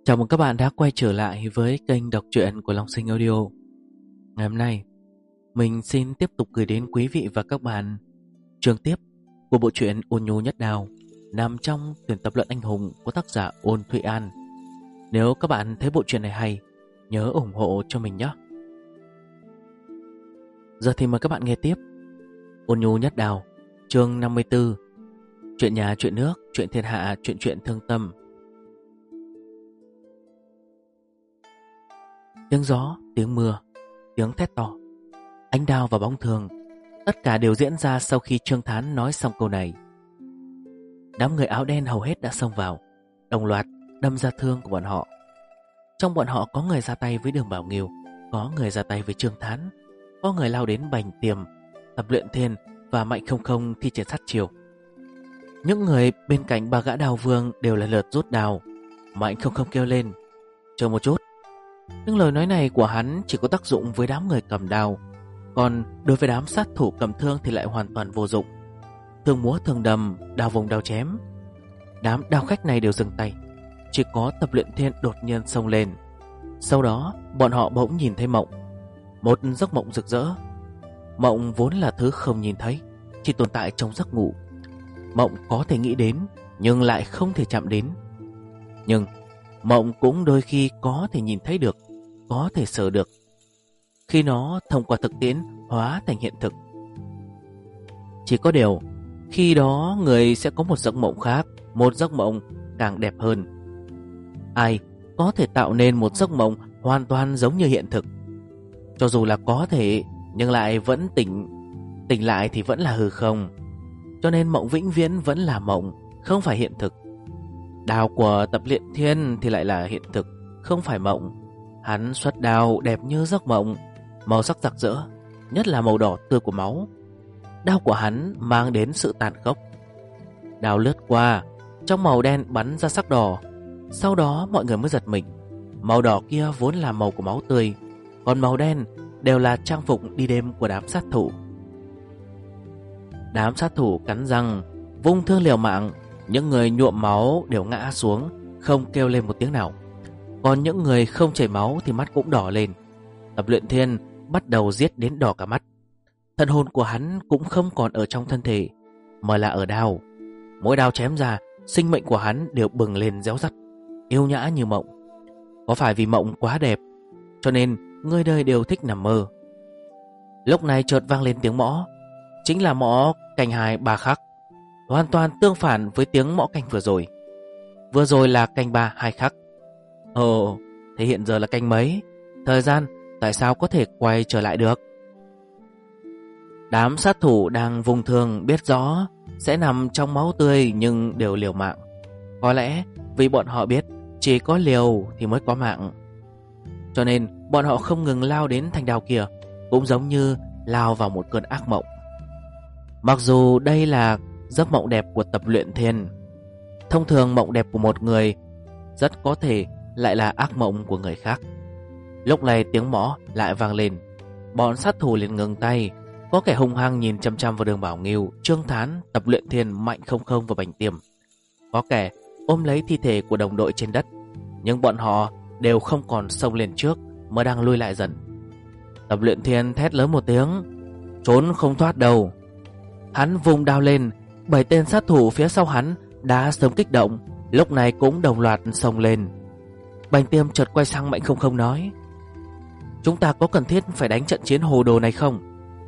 Chào mừng các bạn đã quay trở lại với kênh đọc truyện của Long Sinh Audio. Ngày hôm nay, mình xin tiếp tục gửi đến quý vị và các bạn chương tiếp của bộ truyện Ôn Nhu Nhất Đào nằm trong tuyển tập luận anh hùng của tác giả Ôn Thụy An. Nếu các bạn thấy bộ truyện này hay, nhớ ủng hộ cho mình nhé. Giờ thì mời các bạn nghe tiếp Ôn Nhu Nhất Đào, chương 54. Chuyện nhà, chuyện nước, chuyện thiên hạ, chuyện thương tâm. Tiếng gió, tiếng mưa, tiếng thét to, ánh đao và bóng thường, tất cả đều diễn ra sau khi Trương Thán nói xong câu này. Đám người áo đen hầu hết đã xông vào, đồng loạt đâm ra thương của bọn họ. Trong bọn họ có người ra tay với Đường Bảo Nghiêu, có người ra tay với Trương Thán, có người lao đến Bành Tiềm, Tập Luyện Thiên và Mạnh Không Không thi triển sát chiêu. Những người bên cạnh ba gã đao vương đều lần lượt rút đao. Mạnh Không Không kêu lên: "Chờ một chút." Nhưng lời nói này của hắn chỉ có tác dụng với đám người cầm đao, còn đối với đám sát thủ cầm thương thì lại hoàn toàn vô dụng. Thương múa thương đầm, đao vùng đao chém. Đám đao khách này đều dừng tay. Chỉ có Tập Luyện Thiên đột nhiên xông lên. Sau đó bọn họ bỗng nhìn thấy mộng, một giấc mộng rực rỡ. Mộng vốn là thứ không nhìn thấy, chỉ tồn tại trong giấc ngủ. Mộng có thể nghĩ đến nhưng lại không thể chạm đến. Nhưng mộng cũng đôi khi có thể nhìn thấy được, có thể sờ được, khi nó thông qua thực tiễn hóa thành hiện thực. Chỉ có điều, khi đó người sẽ có một giấc mộng khác, một giấc mộng càng đẹp hơn. Ai có thể tạo nên một giấc mộng hoàn toàn giống như hiện thực? Cho dù là có thể, nhưng lại vẫn tỉnh lại thì vẫn là hư không. Cho nên mộng vĩnh viễn vẫn là mộng, không phải hiện thực. Đao của Tập Luyện Thiên thì lại là hiện thực, không phải mộng. Hắn xuất đao đẹp như giấc mộng, màu sắc rực rỡ, nhất là màu đỏ tươi của máu. Đao của hắn mang đến sự tàn khốc. Đao lướt qua, trong màu đen bắn ra sắc đỏ. Sau đó mọi người mới giật mình. Màu đỏ kia vốn là màu của máu tươi, còn màu đen đều là trang phục đi đêm của đám sát thủ. Đám sát thủ cắn răng, vung thương liều mạng. Những người nhuộm máu đều ngã xuống, không kêu lên một tiếng nào. Còn những người không chảy máu thì mắt cũng đỏ lên. Tập Luyện Thiên bắt đầu giết đến đỏ cả mắt. Thần hồn của hắn cũng không còn ở trong thân thể, mà là ở đao. Mỗi đao chém ra, sinh mệnh của hắn đều bừng lên réo rắt, yêu nhã như mộng. Có phải vì mộng quá đẹp, cho nên người đời đều thích nằm mơ? Lúc này chợt vang lên tiếng mõ, chính là mõ canh 2 3 khắc, hoàn toàn tương phản với tiếng mõ canh vừa rồi. Vừa rồi là canh 3 2 khắc. Ồ, thế hiện giờ là canh mấy? Thời gian tại sao có thể quay trở lại được? Đám sát thủ đang vùng thương biết rõ sẽ nằm trong máu tươi nhưng đều liều mạng. Có lẽ vì bọn họ biết chỉ có liều thì mới có mạng, cho nên bọn họ không ngừng lao đến thanh đao kia, cũng giống như lao vào một cơn ác mộng. Mặc dù đây là giấc mộng đẹp của Tập Luyện Thiên, thông thường mộng đẹp của một người rất có thể lại là ác mộng của người khác. Lúc này tiếng mõ lại vang lên. Bọn sát thủ liền ngừng tay. Có kẻ hung hăng nhìn chăm chăm vào Đường Bảo Nghiêu, Trương Thán, Tập Luyện Thiên, Mạnh Không Không và Bành Tiềm. Có kẻ ôm lấy thi thể của đồng đội trên đất. Nhưng bọn họ đều không còn xông lên trước, mà đang lui lại dần. Tập Luyện Thiên thét lớn một tiếng: "Trốn không thoát đâu!" Hắn vung đao lên. 7 tên sát thủ phía sau hắn đã sớm kích động, lúc này cũng đồng loạt xông lên. Bành Tiêm chợt quay sang Mạnh Không Không nói: "Chúng ta có cần thiết phải đánh trận chiến hồ đồ này không?"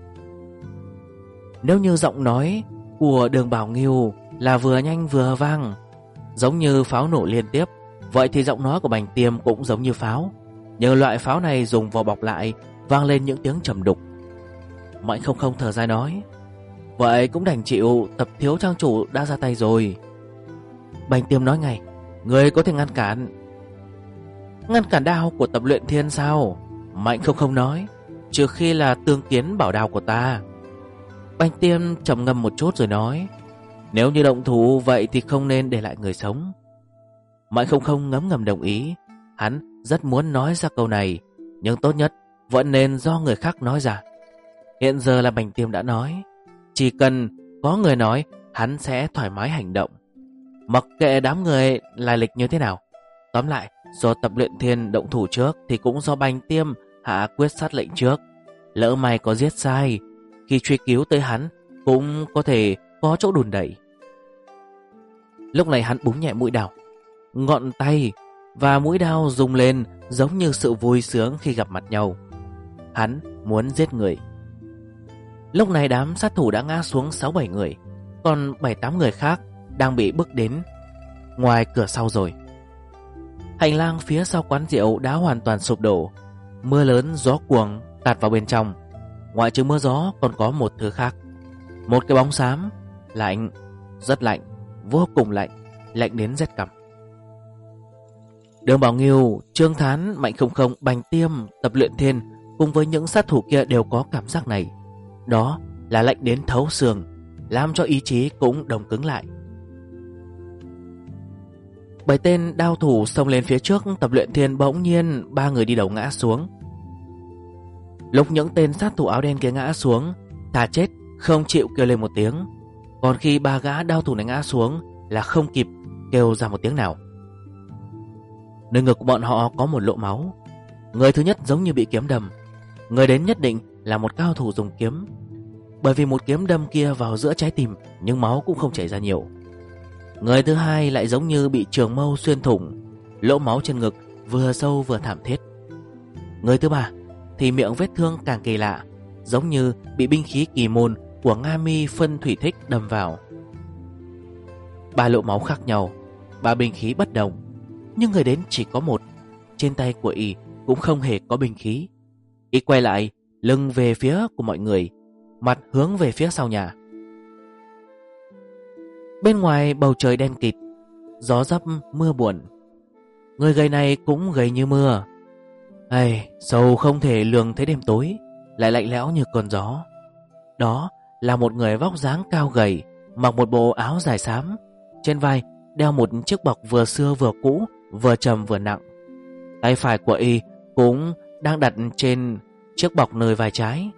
Nếu như giọng nói của Đường Bảo Nghiêu là vừa nhanh vừa vang, giống như pháo nổ liên tiếp, vậy thì giọng nói của Bành Tiêm cũng giống như pháo. Nhưng loại pháo này dùng vỏ bọc lại, vang lên những tiếng trầm đục. Mạnh Không Không thở dài nói: "Vậy cũng đành chịu, Tập thiếu trang chủ đã ra tay rồi." Bành Tiêm nói ngay: "Người có thể ngăn cản." "Ngăn cản đao của Tập Luyện Thiên sao?" Mạnh Không Không nói: "Trừ khi là tương kiến bảo đao của ta." Bành Tiêm trầm ngâm một chút rồi nói: "Nếu như động thủ vậy thì không nên để lại người sống." Mạnh Không Không ngấm ngầm đồng ý. Hắn rất muốn nói ra câu này, nhưng tốt nhất vẫn nên do người khác nói ra. Hiện giờ là Bành Tiêm đã nói, chỉ cần có người nói, hắn sẽ thoải mái hành động. Mặc kệ đám người lai lịch như thế nào, tóm lại do Tập Luyện Thiên động thủ trước thì cũng do Bành Tiêm hạ quyết sát lệnh trước. Lỡ mày có giết sai, khi truy cứu tới hắn cũng có thể có chỗ đùn đẩy. Lúc này hắn búng nhẹ mũi đao, ngọn tay và mũi đao rung lên giống như sự vui sướng khi gặp mặt nhau. Hắn muốn giết người. Lúc này đám sát thủ đã ngã xuống 6-7 người, còn 7-8 người khác đang bị bước đến ngoài cửa sau rồi. Hành lang phía sau quán rượu đã hoàn toàn sụp đổ. Mưa lớn gió cuồng tạt vào bên trong. Ngoại trừ mưa gió còn có một thứ khác. Một cái bóng xám. Lạnh, rất lạnh, vô cùng lạnh, lạnh đến rét cằm. Đường Bảo Nghiêu, Trương Thán, Mạnh Không Không, Bành Tiêm, Tập Luyện Thiên cùng với những sát thủ kia đều có cảm giác này. Đó là lạnh đến thấu xương, làm cho ý chí cũng đông cứng lại. 7 tên đao thủ xông lên phía trước Tập Luyện Thiên, bỗng nhiên 3 người đi đầu ngã xuống. Lúc những tên sát thủ áo đen kia ngã xuống, thà chết không chịu kêu lên một tiếng. Còn khi 3 gã đao thủ này ngã xuống là không kịp kêu ra một tiếng nào. Nơi ngực của bọn họ có một lỗ máu. Người thứ nhất giống như bị kiếm đâm. Người đến nhất định là một cao thủ dùng kiếm, bởi vì một kiếm đâm kia vào giữa trái tim, nhưng máu cũng không chảy ra nhiều. Người thứ hai lại giống như bị trường mâu xuyên thủng, lỗ máu trên ngực vừa sâu vừa thảm thiết. Người thứ ba thì miệng vết thương càng kỳ lạ, giống như bị binh khí kỳ môn của Nga Mi phân thủy thích đâm vào. 3 lỗ máu khác nhau, 3 binh khí bất đồng, nhưng người đến chỉ có một. Trên tay của y cũng không hề có binh khí. Y quay lại, lưng về phía của mọi người, mặt hướng về phía sau nhà. Bên ngoài bầu trời đen kịt, gió rấp mưa buồn. Người gầy này cũng gầy như mưa. Sầu không thể lường thấy đêm tối, lại lạnh lẽo như cơn gió. Đó là một người vóc dáng cao gầy, mặc một bộ áo dài xám, trên vai đeo một chiếc bọc vừa xưa vừa cũ, vừa trầm vừa nặng. Tay phải của y cũng đang đặt trên chiếc bọc nơi vai trái.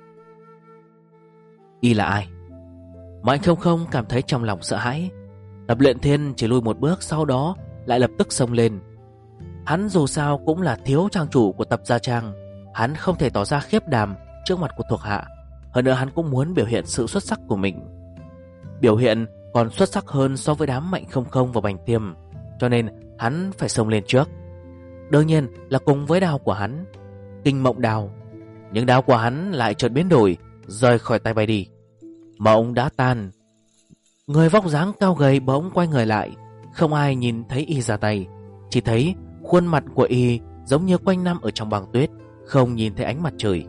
Y là ai? Mạnh Không Không cảm thấy trong lòng sợ hãi. Tập Luyện Thiên chỉ lùi một bước, sau đó lại lập tức xông lên. Hắn dù sao cũng là thiếu trang chủ của Tập Gia Trang, hắn không thể tỏ ra khiếp đảm trước mặt của thuộc hạ. Hơn nữa hắn cũng muốn biểu hiện sự xuất sắc của mình, biểu hiện còn xuất sắc hơn so với đám Mạnh Không Không và Bành Tiêm, cho nên hắn phải xông lên trước. Đương nhiên là cùng với đao của hắn, Kinh Mộng Đao. Nhưng đao của hắn lại chợt biến đổi, rời khỏi tay bay đi. Mộng đã tan. Người vóc dáng cao gầy bỗng quay người lại. Không ai nhìn thấy y ra tay, chỉ thấy khuôn mặt của y giống như quanh năm ở trong băng tuyết, không nhìn thấy ánh mặt trời.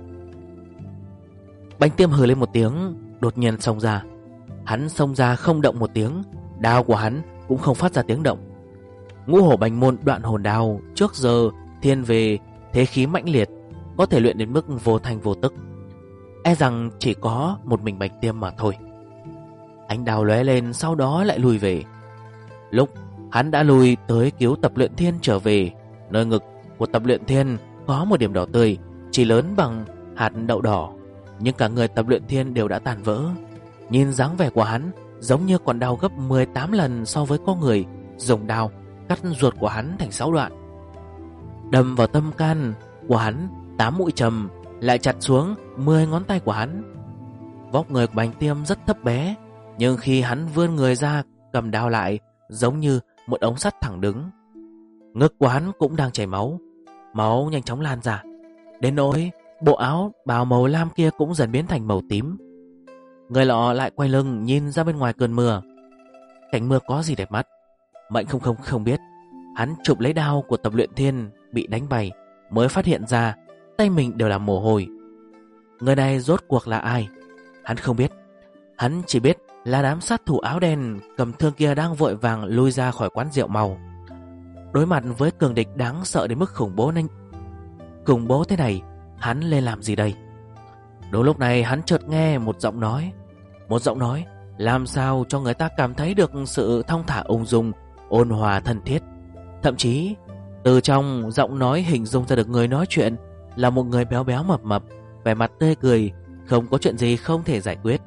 Bành Tiêm hừ lên một tiếng, đột nhiên xông ra. Hắn xông ra không động một tiếng, đao của hắn cũng không phát ra tiếng động. Ngũ hổ Bành Môn Đoạn Hồn Đao trước giờ thiên về thế khí mãnh liệt, có thể luyện đến mức vô thanh vô tức. E rằng chỉ có một mình Bành Tiêm mà thôi. Ánh đao lóe lên, sau đó lại lùi về. Lúc hắn đã lùi tới cứu Tập Luyện Thiên trở về, nơi ngực của Tập Luyện Thiên có một điểm đỏ tươi, chỉ lớn bằng hạt đậu đỏ, nhưng cả người Tập Luyện Thiên đều đã tàn vỡ. Nhìn dáng vẻ của hắn giống như còn đau gấp 18 lần so với con người dùng đao cắt ruột của hắn thành 6 đoạn, đâm vào tâm can của hắn 8 mũi trầm, lại chặt xuống 10 ngón tay của hắn. Vóc người của Bành Tiêm rất thấp bé, nhưng khi hắn vươn người ra cầm đao lại, giống như một ống sắt thẳng đứng. Ngực của hắn cũng đang chảy máu, máu nhanh chóng lan ra, đến nỗi bộ áo bào màu lam kia cũng dần biến thành màu tím. Người lọ lại quay lưng nhìn ra bên ngoài cơn mưa. Cảnh mưa có gì đẹp mắt, Mạnh Không Không không biết. Hắn chụp lấy đao của Tập Luyện Thiên bị đánh bay, mới phát hiện ra tay mình đều là mồ hôi. Người này rốt cuộc là ai? Hắn không biết. Hắn chỉ biết là đám sát thủ áo đen cầm thương kia đang vội vàng lui ra khỏi quán rượu màu. Đối mặt với cường địch đáng sợ đến mức khủng bố thế này, hắn lên làm gì đây? Đúng lúc này hắn chợt nghe một giọng nói. Một giọng nói làm sao cho người ta cảm thấy được sự thong thả ung dung, ôn hòa thân thiết. Thậm chí từ trong giọng nói hình dung ra được người nói chuyện là một người béo béo mập mập, vẻ mặt tươi cười, không có chuyện gì không thể giải quyết.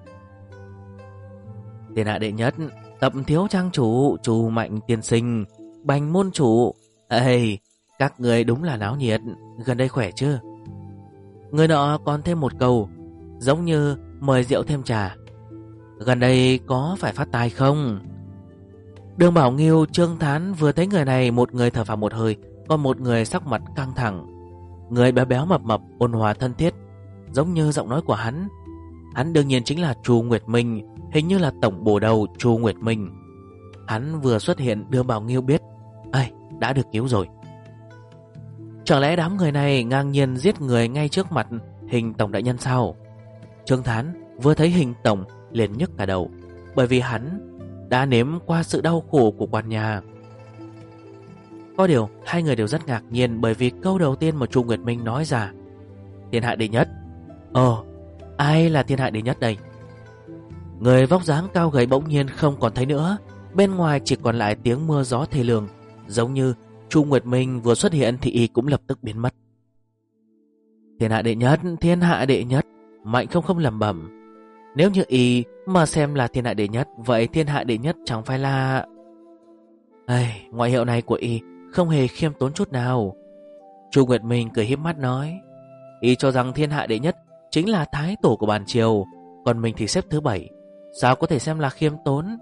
Thiên hạ đệ nhất, Tập thiếu trang chủ, Chu Mạnh tiên sinh, Bành môn chủ. Các người đúng là náo nhiệt, gần đây khỏe chứ? Người nọ còn thêm một câu, giống như mời rượu thêm trà. Gần đây có phải phát tài không? Đường Bảo Nghiêu, Trương Thán vừa thấy người này, một người thở phào một hơi, còn một người sắc mặt căng thẳng. Người béo béo mập mập, ôn hòa thân thiết, giống như giọng nói của hắn. Hắn đương nhiên chính là Chu Nguyệt Minh, hình như là tổng bổ đầu Chu Nguyệt Minh. Hắn vừa xuất hiện, Đường Bảo Nghiêu biết, ây, đã được cứu rồi. Chẳng lẽ đám người này ngang nhiên giết người ngay trước mặt Hình tổng đại nhân sao? Trương Thán vừa thấy Hình tổng liền nhức cả đầu, bởi vì hắn đã nếm qua sự đau khổ của quan nhà. Có điều hai người đều rất ngạc nhiên, bởi vì câu đầu tiên mà Chu Nguyệt Minh nói ra, thiên hạ đệ nhất. Ai là thiên hạ đệ nhất đây? Người vóc dáng cao gầy bỗng nhiên không còn thấy nữa, bên ngoài chỉ còn lại tiếng mưa gió thê lương. Giống như Chu Nguyệt Minh vừa xuất hiện thì y cũng lập tức biến mất. Thiên hạ đệ nhất, thiên hạ đệ nhất. Mạnh không không lẩm bẩm. Nếu như y mà xem là thiên hạ đệ nhất, vậy thiên hạ đệ nhất chẳng phải là... ngoại hiệu này của y không hề khiêm tốn chút nào. Chu Nguyệt Minh cười híp mắt nói, y cho rằng thiên hạ đệ nhất chính là thái tổ của bản triều, còn mình thì xếp thứ 7, sao có thể xem là khiêm tốn?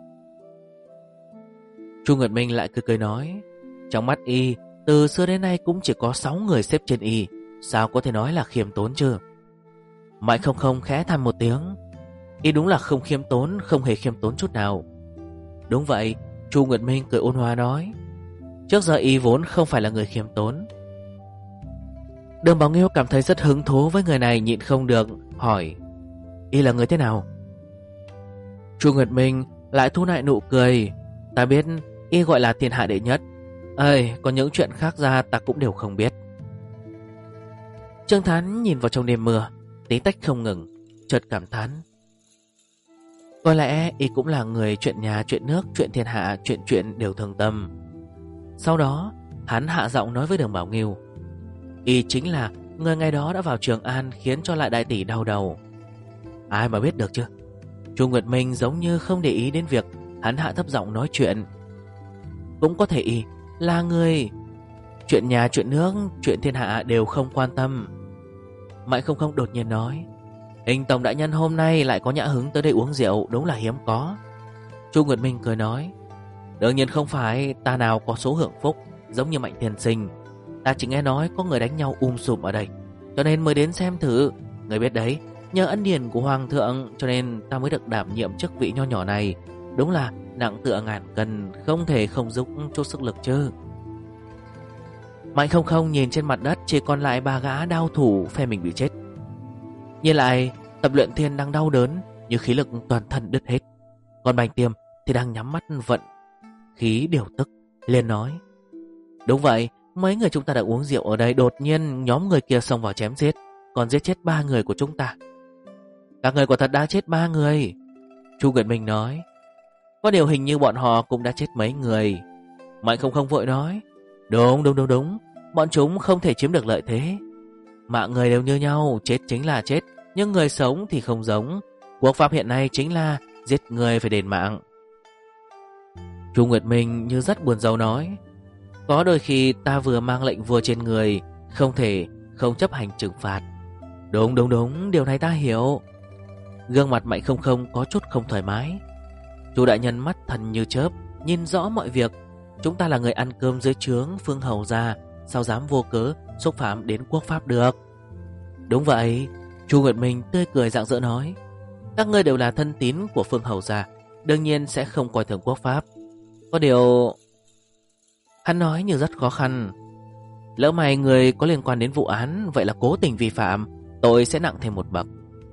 Chu Nguyệt Minh lại cười cười nói, trong mắt y từ xưa đến nay cũng chỉ có 6 người xếp trên y, sao có thể nói là khiêm tốn chứ? Mạnh không không khẽ than một tiếng, y đúng là không khiêm tốn, không hề khiêm tốn chút nào. Đúng vậy, Chu Nguyệt Minh cười ôn hòa nói, trước giờ y vốn không phải là người khiêm tốn. Đường Bảo Nghiêu cảm thấy rất hứng thú với người này, nhịn không được hỏi, y là người thế nào? Chu Nguyệt Minh lại thu lại nụ cười, ta biết y gọi là thiên hạ đệ nhất, còn những chuyện khác ra ta cũng đều không biết. Trương Thán nhìn vào trong đêm mưa, tí tách không ngừng, chợt cảm thán, có lẽ y cũng là người chuyện nhà, chuyện nước, chuyện thiên hạ, chuyện đều thường tâm. Sau đó hắn hạ giọng nói với Đường Bảo Nghiêu, y chính là người ngày đó đã vào Trường An khiến cho lại đại tỷ đau đầu. Ai mà biết được chứ? Chu Nguyệt Minh giống như không để ý đến việc hắn hạ thấp giọng nói chuyện. Cũng có thể y là người chuyện nhà, chuyện nước, chuyện thiên hạ đều không quan tâm. Mạnh không không đột nhiên nói, Hình tổng đại nhân hôm nay lại có nhã hứng tới đây uống rượu, đúng là hiếm có. Chu Nguyệt Minh cười nói, đương nhiên không phải, ta nào có số hưởng phúc giống như Mạnh tiên sinh. Ta chỉ nghe nói có người đánh nhau sùm ở đây, cho nên mới đến xem thử. Người biết đấy, nhờ ân điển của hoàng thượng cho nên ta mới được đảm nhiệm chức vị nho nhỏ này. Đúng là nặng tựa ngàn cân, không thể không giúp chút sức lực chứ. Mạnh không không nhìn trên mặt đất chỉ còn lại 3 gã đao thủ phe mình bị chết. Nhìn lại Tập Luyện Thiên đang đau đớn, như khí lực toàn thân đứt hết. Còn Bành Tiêm thì đang nhắm mắt vận khí điều tức, liền nói, đúng vậy, mấy người chúng ta đã uống rượu ở đây, đột nhiên nhóm người kia xông vào chém giết, còn giết chết 3 người của chúng ta. Các người quả thật đã chết 3 người. Chu Nguyệt Minh nói, có điều hình như bọn họ cũng đã chết mấy người. Mạnh không không vội nói, đúng, bọn chúng không thể chiếm được lợi thế. Mạng người đều như nhau, chết chính là chết, nhưng người sống thì không giống. Quốc pháp hiện nay chính là giết người phải đền mạng. Chu Nguyệt Minh như rất buồn rầu nói, có đôi khi ta vừa mang lệnh vua trên người, không thể không chấp hành trừng phạt. Đúng, điều này ta hiểu. Gương mặt Mạnh không không có chút không thoải mái. Chu đại nhân mắt thần như chớp, nhìn rõ mọi việc. Chúng ta là người ăn cơm dưới trướng Phương Hầu gia, sao dám vô cớ xúc phạm đến quốc pháp được? Đúng vậy. Chu Nguyệt Minh tươi cười rạng rỡ nói, các ngươi đều là thân tín của Phương Hầu gia, đương nhiên sẽ không coi thường quốc pháp. Có điều... Hắn nói như rất khó khăn. Lỡ may người có liên quan đến vụ án, vậy là cố tình vi phạm, tội sẽ nặng thêm một bậc.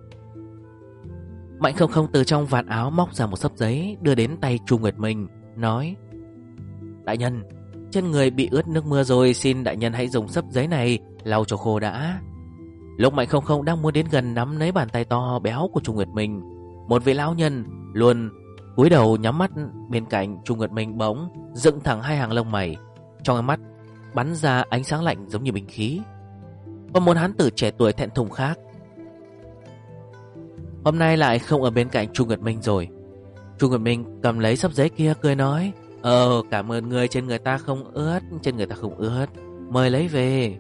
Mạnh không không từ trong vạt áo móc ra một xấp giấy, đưa đến tay Chu Nguyệt Minh, nói, đại nhân, trên người bị ướt nước mưa rồi, xin đại nhân hãy dùng xấp giấy này lau cho khô đã. Lúc Mạnh không không đang muốn đến gần nắm lấy bàn tay to béo của Chu Nguyệt Minh, một vị lão nhân luôn cúi đầu nhắm mắt bên cạnh Chu Nguyệt Minh bỗng dựng thẳng 2 hàng lông mày, trong ánh mắt bắn ra ánh sáng lạnh giống như binh khí. Còn một hán tử trẻ tuổi thẹn thùng khác hôm nay lại không ở bên cạnh Chu Nguyệt Minh rồi. Chu Nguyệt Minh cầm lấy xấp giấy kia cười nói, cảm ơn người, trên người ta không ướt, mời lấy về.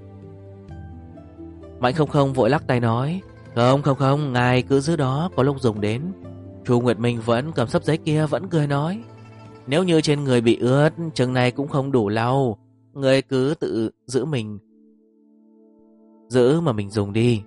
Mạnh Không Không vội lắc tay nói, không, ngài cứ giữ đó, có lúc dùng đến. Chu Nguyệt Minh vẫn cầm sấp giấy kia, vẫn cười nói, nếu như trên người bị ướt, chừng này cũng không đủ lau, người cứ tự giữ mà mình dùng đi.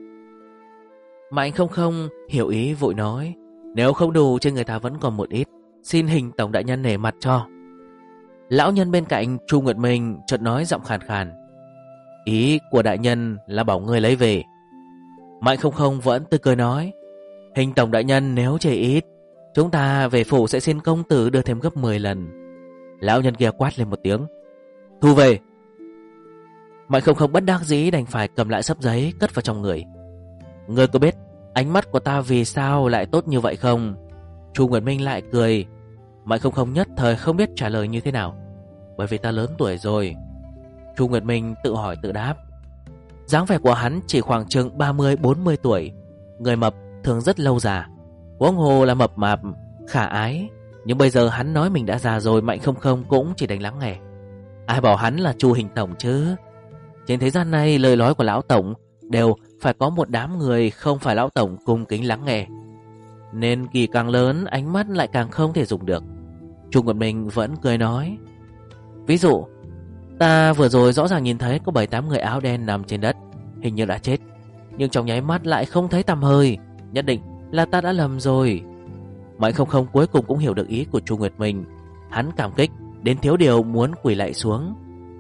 Mạnh Không Không hiểu ý vội nói, nếu không đủ trên người ta vẫn còn một ít, xin Hình tổng đại nhân nể mặt cho. Lão nhân bên cạnh Chu Nguyệt Minh chợt nói giọng khàn khàn, ý của đại nhân là bảo ngươi lấy về. Mạnh Không Không vẫn tươi cười nói, Hình tổng đại nhân nếu chê ít, chúng ta về phủ sẽ xin công tử đưa thêm gấp 10 lần. Lão nhân kia quát lên một tiếng, thu về. Mạnh Không Không bất đắc dĩ đành phải cầm lại sấp giấy cất vào trong người. Ngươi có biết ánh mắt của ta vì sao lại tốt như vậy không? Chu Nguyệt Minh lại cười. Mạnh Không Không nhất thời không biết trả lời như thế nào. Bởi vì ta lớn tuổi rồi. Chu Nguyệt Minh tự hỏi tự đáp. Dáng vẻ của hắn chỉ khoảng chừng 30-40 tuổi. Người mập thường rất lâu già, huống hồ là mập mạp khả ái. Nhưng bây giờ hắn nói mình đã già rồi, Mạnh Không Không cũng chỉ đành lắng nghe. Ai bảo hắn là Chu Hình tổng chứ? Trên thế gian này lời nói của lão tổng đều phải có một đám người không phải lão tổng cung kính lắng nghe, nên kỳ càng lớn ánh mắt lại càng không thể dùng được. Chu Nguyệt Minh vẫn cười nói, ví dụ ta vừa rồi rõ ràng nhìn thấy có 7-8 người áo đen nằm trên đất, hình như đã chết, nhưng trong nháy mắt lại không thấy tăm hơi, nhất định là ta đã lầm rồi. Mạnh Không Không cuối cùng cũng hiểu được ý của Chu Nguyệt Minh. Hắn cảm kích đến thiếu điều muốn quỳ lạy xuống.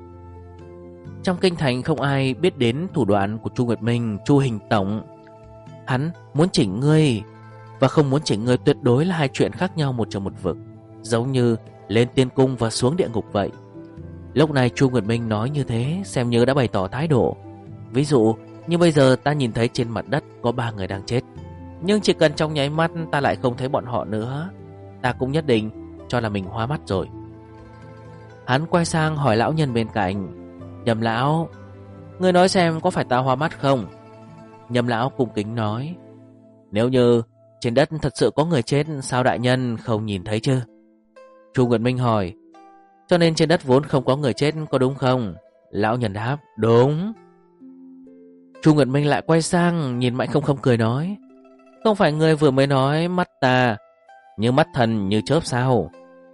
Trong kinh thành không ai biết đến thủ đoạn của Chu Nguyệt Minh. Chu Hình tổng, hắn muốn chỉnh ngươi và không muốn chỉnh ngươi tuyệt đối là hai chuyện khác nhau một trời một vực, giống như lên tiên cung và xuống địa ngục vậy. Lúc này Chu Nguyệt Minh nói như thế xem như đã bày tỏ thái độ. Ví dụ như bây giờ ta nhìn thấy trên mặt đất có 3 người đang chết, nhưng chỉ cần trong nháy mắt ta lại không thấy bọn họ nữa, ta cũng nhất định cho là mình hóa mắt rồi. Hắn quay sang hỏi lão nhân bên cạnh, Nhậm lão, ngươi nói xem có phải ta hoa mắt không? Nhậm lão cung kính nói, nếu như trên đất thật sự có người chết, sao đại nhân không nhìn thấy chứ? Chu Nguyệt Minh hỏi, cho nên trên đất vốn không có người chết có đúng không? Lão nhân đáp, đúng. Chu Nguyệt Minh lại quay sang nhìn Mạnh Không Không cười nói, không phải ngươi vừa mới nói mắt ta như mắt thần như chớp sao?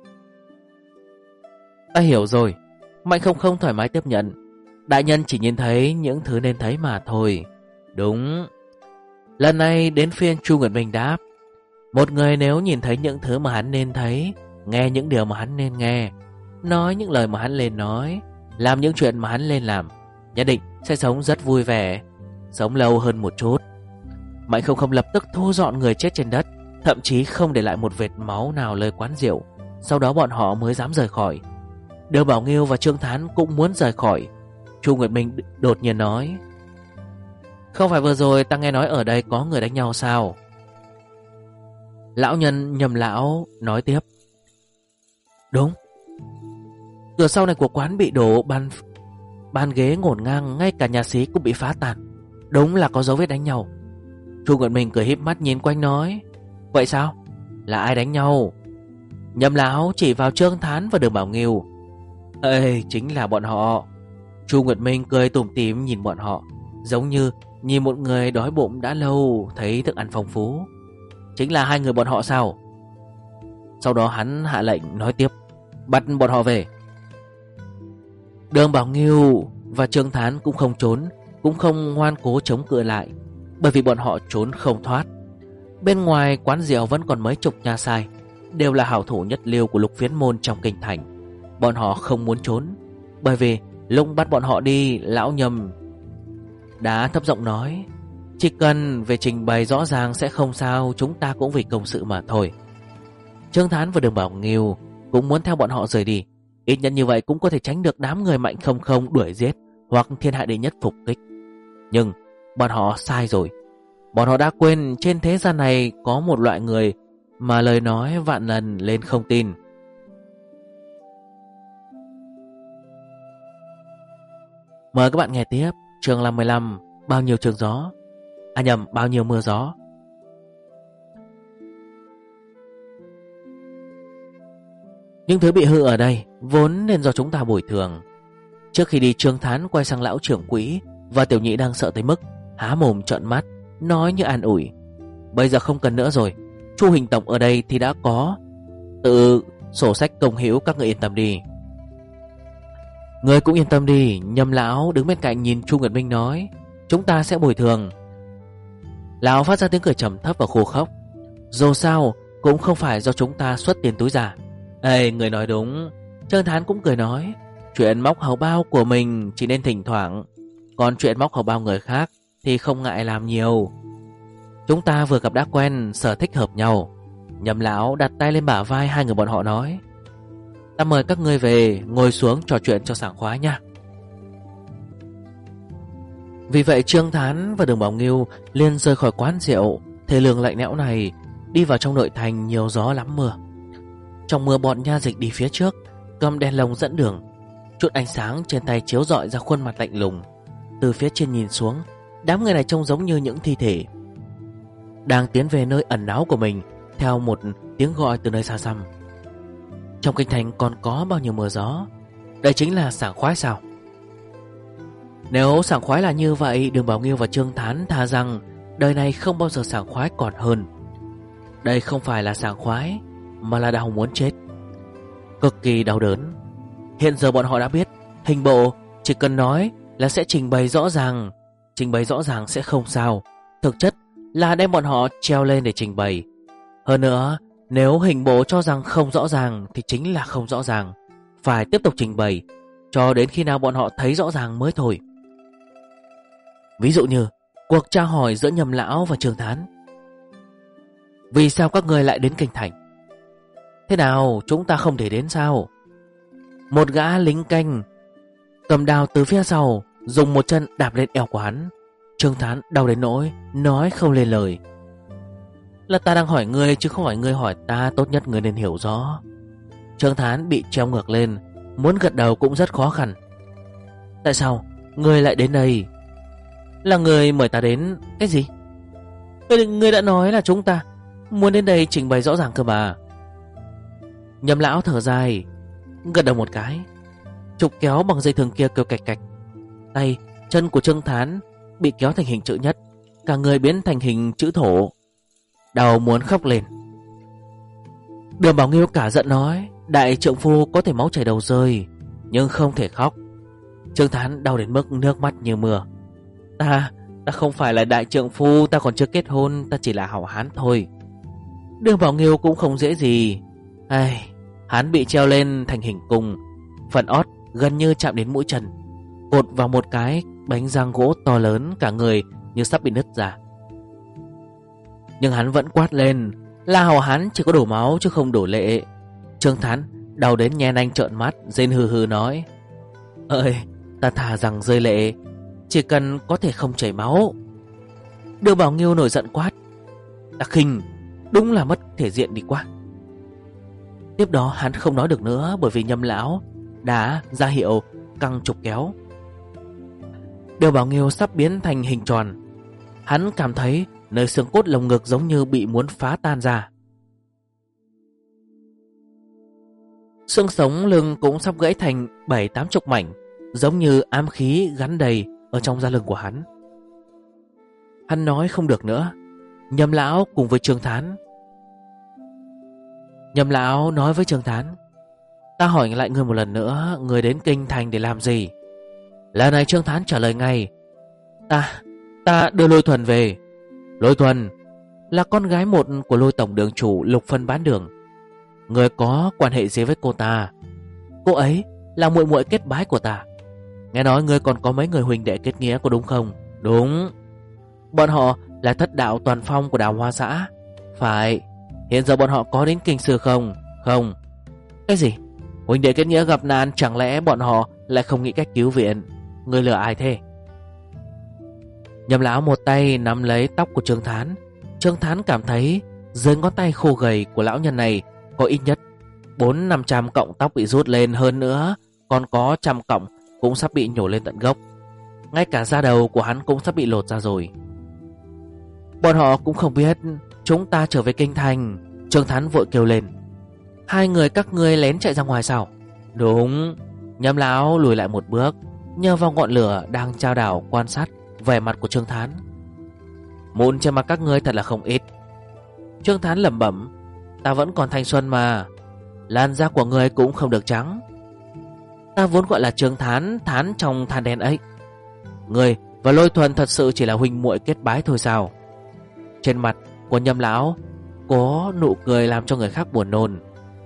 Ta hiểu rồi. Mạnh Không Không thoải mái tiếp nhận, đại nhân chỉ nhìn thấy những thứ nên thấy mà thôi. Đúng. Lần này đến phiên Chu Nguyệt Minh đáp, một người nếu nhìn thấy những thứ mà hắn nên thấy, nghe những điều mà hắn nên nghe, nói những lời mà hắn nên nói, làm những chuyện mà hắn nên làm, nhất định sẽ sống rất vui vẻ, sống lâu hơn một chút. Mạnh Không Không lập tức thu dọn người chết trên đất, thậm chí không để lại một vệt máu nào nơi quán rượu. Sau đó bọn họ mới dám rời khỏi. Đường Bảo Nghiêu và Trương Thán cũng muốn rời khỏi. Chu Nguyệt Minh đột nhiên nói, không phải vừa rồi ta nghe nói ở đây có người đánh nhau sao? Lão nhân Nhậm lão nói tiếp, đúng. Cửa sau này của quán bị đổ, bàn ghế ngổn ngang, ngay cả nhà xí cũng bị phá tàn. Đúng là có dấu vết đánh nhau. Chu Nguyệt Minh cười híp mắt nhìn quanh nói, vậy sao? Là ai đánh nhau? Nhậm lão chỉ vào Trương Thán và Đường Bảo Nghiêu. Ê, chính là bọn họ. Chu Nguyệt Minh cười tủm tỉm nhìn bọn họ, giống như nhìn một người đói bụng đã lâu thấy thức ăn phong phú. Chính là hai người bọn họ sao? Sau đó hắn hạ lệnh nói tiếp, bắt bọn họ về. Đường Bảo Nghiêu và Trương Thán cũng không trốn, cũng không ngoan cố chống cự lại, bởi vì bọn họ trốn không thoát. Bên ngoài quán rượu vẫn còn mấy chục nha sai, đều là hảo thủ nhất lưu của Lục Phiến môn trong kinh thành. Bọn họ không muốn trốn, bởi vì lúc bắt bọn họ đi, lão Nhâm đã thấp giọng nói, chỉ cần về trình bày rõ ràng sẽ không sao, chúng ta cũng vì công sự mà thôi. Trương Thán và Đường Bảo Nghiêu cũng muốn theo bọn họ rời đi, ít nhất như vậy cũng có thể tránh được đám người Mạnh Không Không đuổi giết hoặc thiên hạ đệ nhất phục kích. Nhưng bọn họ sai rồi. Bọn họ đã quên trên thế gian này có một loại người mà lời nói vạn lần lên không tin. Mời các bạn nghe tiếp chương 55, bao nhiêu trường gió. Bao nhiêu mưa gió. Những thứ bị hư ở đây vốn nên do chúng ta bồi thường. Trước khi đi, Trương Thán quay sang lão trưởng quỹ và Tiểu Nhị đang sợ tới mức há mồm trợn mắt, nói như an ủi: Bây giờ không cần nữa rồi, Chu Huỳnh tổng ở đây thì đã có tự sổ sách công hữu, các người yên tâm đi. Người cũng yên tâm đi. Nhâm lão đứng bên cạnh nhìn Chu Nguyệt Minh nói: Chúng ta sẽ bồi thường. Lão phát ra tiếng cười trầm thấp và khô khốc: Dù sao cũng không phải do chúng ta xuất tiền túi ra. Ê, người nói đúng. Trương Thán cũng cười nói: Chuyện móc hầu bao của mình chỉ nên thỉnh thoảng, còn chuyện móc hầu bao người khác thì không ngại làm nhiều. Chúng ta vừa gặp đã quen, sở thích hợp nhau. Nhâm lão đặt tay lên bả vai hai người bọn họ nói: Ta mời các ngươi về ngồi xuống trò chuyện cho sảng khoái nha. Vì vậy Trương Thán và Đường Bảo Nghiêu liền rời khỏi quán rượu thê lương lạnh lẽo này, đi vào trong nội thành nhiều gió lắm mưa. Trong mưa, bọn nha dịch đi phía trước, cầm đèn lồng dẫn đường. Chút ánh sáng trên tay chiếu rọi ra khuôn mặt lạnh lùng. Từ phía trên nhìn xuống, đám người này trông giống như những thi thể đang tiến về nơi ẩn náu của mình theo một tiếng gọi từ nơi xa xăm. Trong kinh thành còn có bao nhiêu mưa gió, đây chính là sảng khoái sao? Nếu sảng khoái là như vậy, Đường Bảo Nghiêu và Trương Thán thà rằng đời này không bao giờ sảng khoái còn hơn. Đây không phải là sảng khoái, mà là đau muốn chết, cực kỳ đau đớn. Hiện giờ bọn họ đã biết, hình bộ chỉ cần nói là sẽ trình bày rõ ràng. Trình bày rõ ràng sẽ không sao, thực chất là đem bọn họ treo lên để trình bày. Hơn nữa, nếu hình bộ cho rằng không rõ ràng thì chính là không rõ ràng, phải tiếp tục trình bày cho đến khi nào bọn họ thấy rõ ràng mới thôi. Ví dụ như cuộc tra hỏi giữa Nhâm lão và Trương Thán: Vì sao các ngươi lại đến kinh thành? Thế nào, chúng ta không thể đến sao? Một gã lính canh cầm đao từ phía sau dùng một chân đạp lên eo của hắn. Trương Thán đau đến nỗi nói không lên lời: Là ta đang hỏi ngươi chứ không phải ngươi hỏi ta, tốt nhất ngươi nên hiểu rõ. Trương Thán bị treo ngược lên, muốn gật đầu cũng rất khó khăn. Tại sao ngươi lại đến đây? Là ngươi mời ta đến. Cái gì? Ngươi đã nói là chúng ta muốn đến đây trình bày rõ ràng cơ mà. Nhâm lão thở dài, gật đầu một cái. Trục kéo bằng dây thừng kia kêu cạch cạch. Tay chân của Trương Thán bị kéo thành hình chữ nhất, cả người biến thành hình chữ thổ. Đau muốn khóc lên. Đường Bảo Nghiêu cả giận nói: Đại trượng phu có thể máu chảy đầu rơi, nhưng không thể khóc. Trương Thán đau đến mức nước mắt như mưa. Ta không phải là đại trượng phu, ta còn chưa kết hôn, ta chỉ là hảo hán thôi. Đường Bảo Nghiêu cũng không dễ gì. Hắn bị treo lên thành hình cung, phần ót gần như chạm đến mũi chân, cột vào một cái bánh răng gỗ to lớn, cả người như sắp bị nứt ra. Nhưng hắn vẫn quát lên là hảo hán chỉ có đổ máu chứ không đổ lệ. Trương Thán đau đến nhe nanh trợn mắt, rên hừ hừ nói: Ta thà rằng rơi lệ, chỉ cần có thể không chảy máu. Đường Bảo Nghiêu nổi giận quát: Ta khinh, đúng là mất thể diện đi quá. Tiếp đó hắn không nói được nữa, bởi vì Nhâm lão đã ra hiệu căng trục kéo. Đường Bảo Nghiêu sắp biến thành hình tròn. Hắn cảm thấy nơi xương cốt lồng ngực giống như bị muốn phá tan ra. Xương sống lưng cũng sắp gãy thành 7-80 mảnh, giống như ám khí gắn đầy ở trong da lưng của hắn. Hắn nói không được nữa. Nhâm lão cùng với Trương Thán. Nhâm lão nói với Trương Thán: Ta hỏi lại ngươi một lần nữa, ngươi đến kinh thành để làm gì? Lần này Trương Thán trả lời ngay: Ta đưa Lôi Thuần về. Lôi Thuần là con gái một của Lôi tổng đường chủ Lục Phân Bán Đường. Ngươi có quan hệ gì với cô ta? Cô ấy là muội muội kết bái của ta. Nghe nói ngươi còn có mấy người huynh đệ kết nghĩa, có đúng không? Đúng. Bọn họ là thất đạo toàn phong của Đào Hoa xã. Phải. Hiện giờ bọn họ có đến kinh sư không? Không. Cái gì? Huynh đệ kết nghĩa gặp nạn, chẳng lẽ bọn họ lại không nghĩ cách cứu viện? Ngươi lừa ai thế? Nhâm lão một tay nắm lấy tóc của Trương Thán. Trương Thán cảm thấy dưới ngón tay khô gầy của lão nhân này có ít nhất 400-500 cọng tóc bị rút lên, hơn nữa còn có 100 cọng cũng sắp bị nhổ lên tận gốc. Ngay cả da đầu của hắn cũng sắp bị lột ra rồi. Bọn họ cũng không biết chúng ta trở về kinh thành. Trương Thán vội kêu lên: Hai người các ngươi lén chạy ra ngoài sao? Đúng. Nhâm lão lùi lại một bước, nhờ vào ngọn lửa đang chao đảo quan sát vẻ mặt của Trương Thán. Mụn trên mặt các ngươi thật là không ít. Trương Thán lẩm bẩm, ta vẫn còn thanh xuân mà, làn da của ngươi cũng không được trắng. Ta vốn gọi là Trương Thán, Thán trong than đen ấy. Ngươi và Lôi Thuần thật sự chỉ là huynh muội kết bái thôi sao? Trên mặt của Nhâm lão có nụ cười làm cho người khác buồn nôn.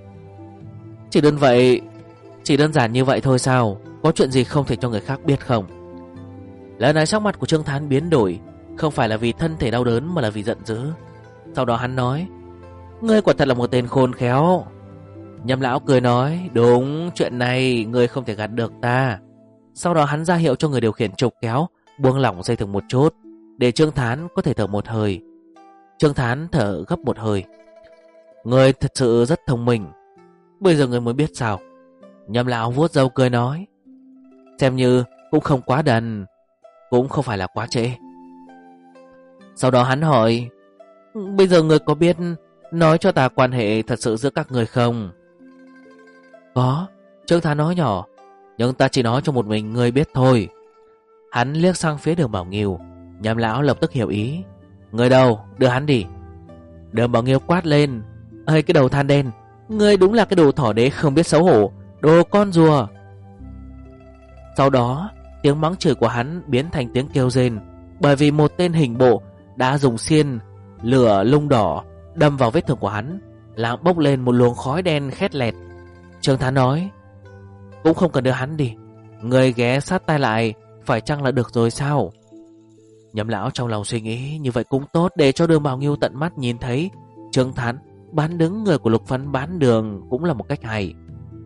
Chỉ đơn giản như vậy thôi sao? Có chuyện gì không thể cho người khác biết không? Lần này sắc mặt của Trương Thán biến đổi, không phải là vì thân thể đau đớn mà là vì giận dữ. Sau đó hắn nói, ngươi quả thật là một tên khôn khéo. Nhâm lão cười nói, đúng, chuyện này ngươi không thể gạt được ta. Sau đó hắn ra hiệu cho người điều khiển trục kéo buông lỏng dây thừng một chút, để Trương Thán có thể thở một hơi. Trương Thán thở gấp một hơi. Ngươi thật sự rất thông minh. Bây giờ ngươi mới biết sao? Nhâm lão vuốt râu cười nói, xem như cũng không quá đần, cũng không phải là quá trễ. Sau đó hắn hỏi, bây giờ ngươi có biết nói cho ta quan hệ thật sự giữa các người không? Có, Trương Thán nói nhỏ, nhưng ta chỉ nói cho một mình ngươi biết thôi. Hắn liếc sang phía Đường Bảo Nghiêu. Nhâm lão lập tức hiểu ý. Người đâu, đưa hắn đi. Đường Bảo Nghiêu quát lên, ơi cái đầu than đen, ngươi đúng là cái đồ thỏ đế không biết xấu hổ, đồ con rùa. Sau đó tiếng mắng chửi của hắn biến thành tiếng kêu rên, bởi vì một tên hình bộ đã dùng xiên lửa lung đỏ đâm vào vết thương của hắn, làm bốc lên một luồng khói đen khét lẹt. Trương Thán nói, cũng không cần đưa hắn đi, người ghé sát tai lại phải chăng là được rồi sao? Nhâm lão trong lòng suy nghĩ, như vậy cũng tốt, để cho Đường Bảo Nghiêu tận mắt nhìn thấy Trương Thán bán đứng người của Lục Phấn bán đường cũng là một cách hay.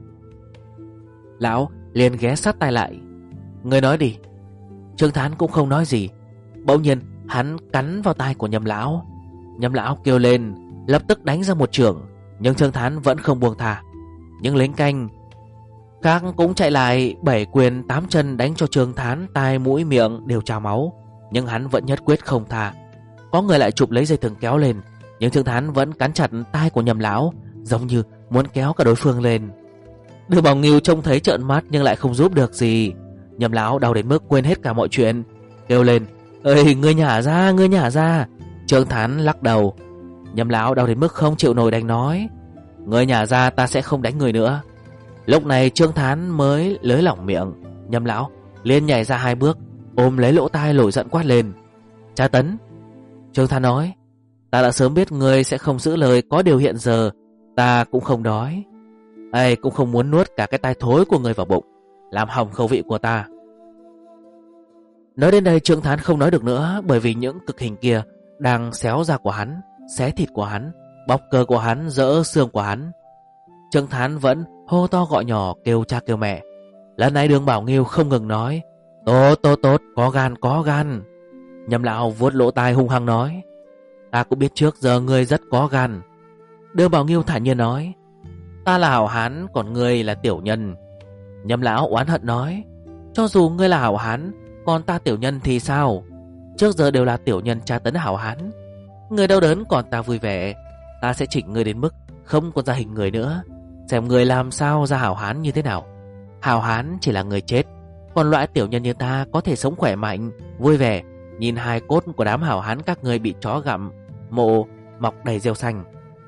Lão liền ghé sát tai lại, người nói đi. Trương Thán cũng không nói gì. Bỗng nhiên hắn cắn vào tai của Nhâm lão. Nhâm lão kêu lên, lập tức đánh ra một chưởng, nhưng Trương Thán vẫn không buông tha. Những lính canh khác cũng chạy lại, 7 quyền 8 chân đánh cho Trương Thán tai mũi miệng đều trào máu, nhưng hắn vẫn nhất quyết không tha. Có người lại chụp lấy dây thừng kéo lên, nhưng Trương Thán vẫn cắn chặt tai của Nhâm lão, giống như muốn kéo cả đối phương lên. Đường Bảo Nghiêu trông thấy trợn mắt nhưng lại không giúp được gì. Nhâm lão đau đến mức quên hết cả mọi chuyện, kêu lên, ơi ngươi nhả ra, ngươi nhả ra. Trương Thán lắc đầu. Nhâm lão đau đến mức không chịu nổi đành nói, ngươi nhả ra, ta sẽ không đánh người nữa. Lúc này Trương Thán mới lới lỏng miệng. Nhâm lão liền nhảy ra 2 bước, ôm lấy lỗ tai nổi giận quát lên, Tra tấn. Trương Thán nói, ta đã sớm biết ngươi sẽ không giữ lời, có điều hiện giờ ta cũng không đói, cũng không muốn nuốt cả cái tai thối của ngươi vào bụng, làm hỏng khẩu vị của ta. Nói đến đây Trương Thán không nói được nữa, bởi vì những cực hình kia đang xéo da của hắn, xé thịt của hắn, bóc cơ của hắn, dỡ xương của hắn. Trương Thán vẫn hô to gọi nhỏ, kêu cha kêu mẹ. Lần này Đường Bảo Nghiêu không ngừng nói, tốt, có gan. Nhâm lão vuốt lỗ tai hung hăng nói, ta cũng biết trước giờ ngươi rất có gan. Đường Bảo Nghiêu thản nhiên nói, ta là hảo hán, còn ngươi là tiểu nhân. Nhâm lão oán hận nói, cho dù ngươi là hảo hán, còn ta tiểu nhân thì sao? Trước giờ đều là tiểu nhân tra tấn hảo hán, ngươi đau đớn còn ta vui vẻ. Ta sẽ chỉnh ngươi đến mức không còn ra hình người nữa, xem ngươi làm sao ra hảo hán như thế nào. Hảo hán chỉ là người chết, còn loại tiểu nhân như ta có thể sống khỏe mạnh, vui vẻ, nhìn hài cốt của đám hảo hán các ngươi bị chó gặm, mộ mọc đầy rêu xanh.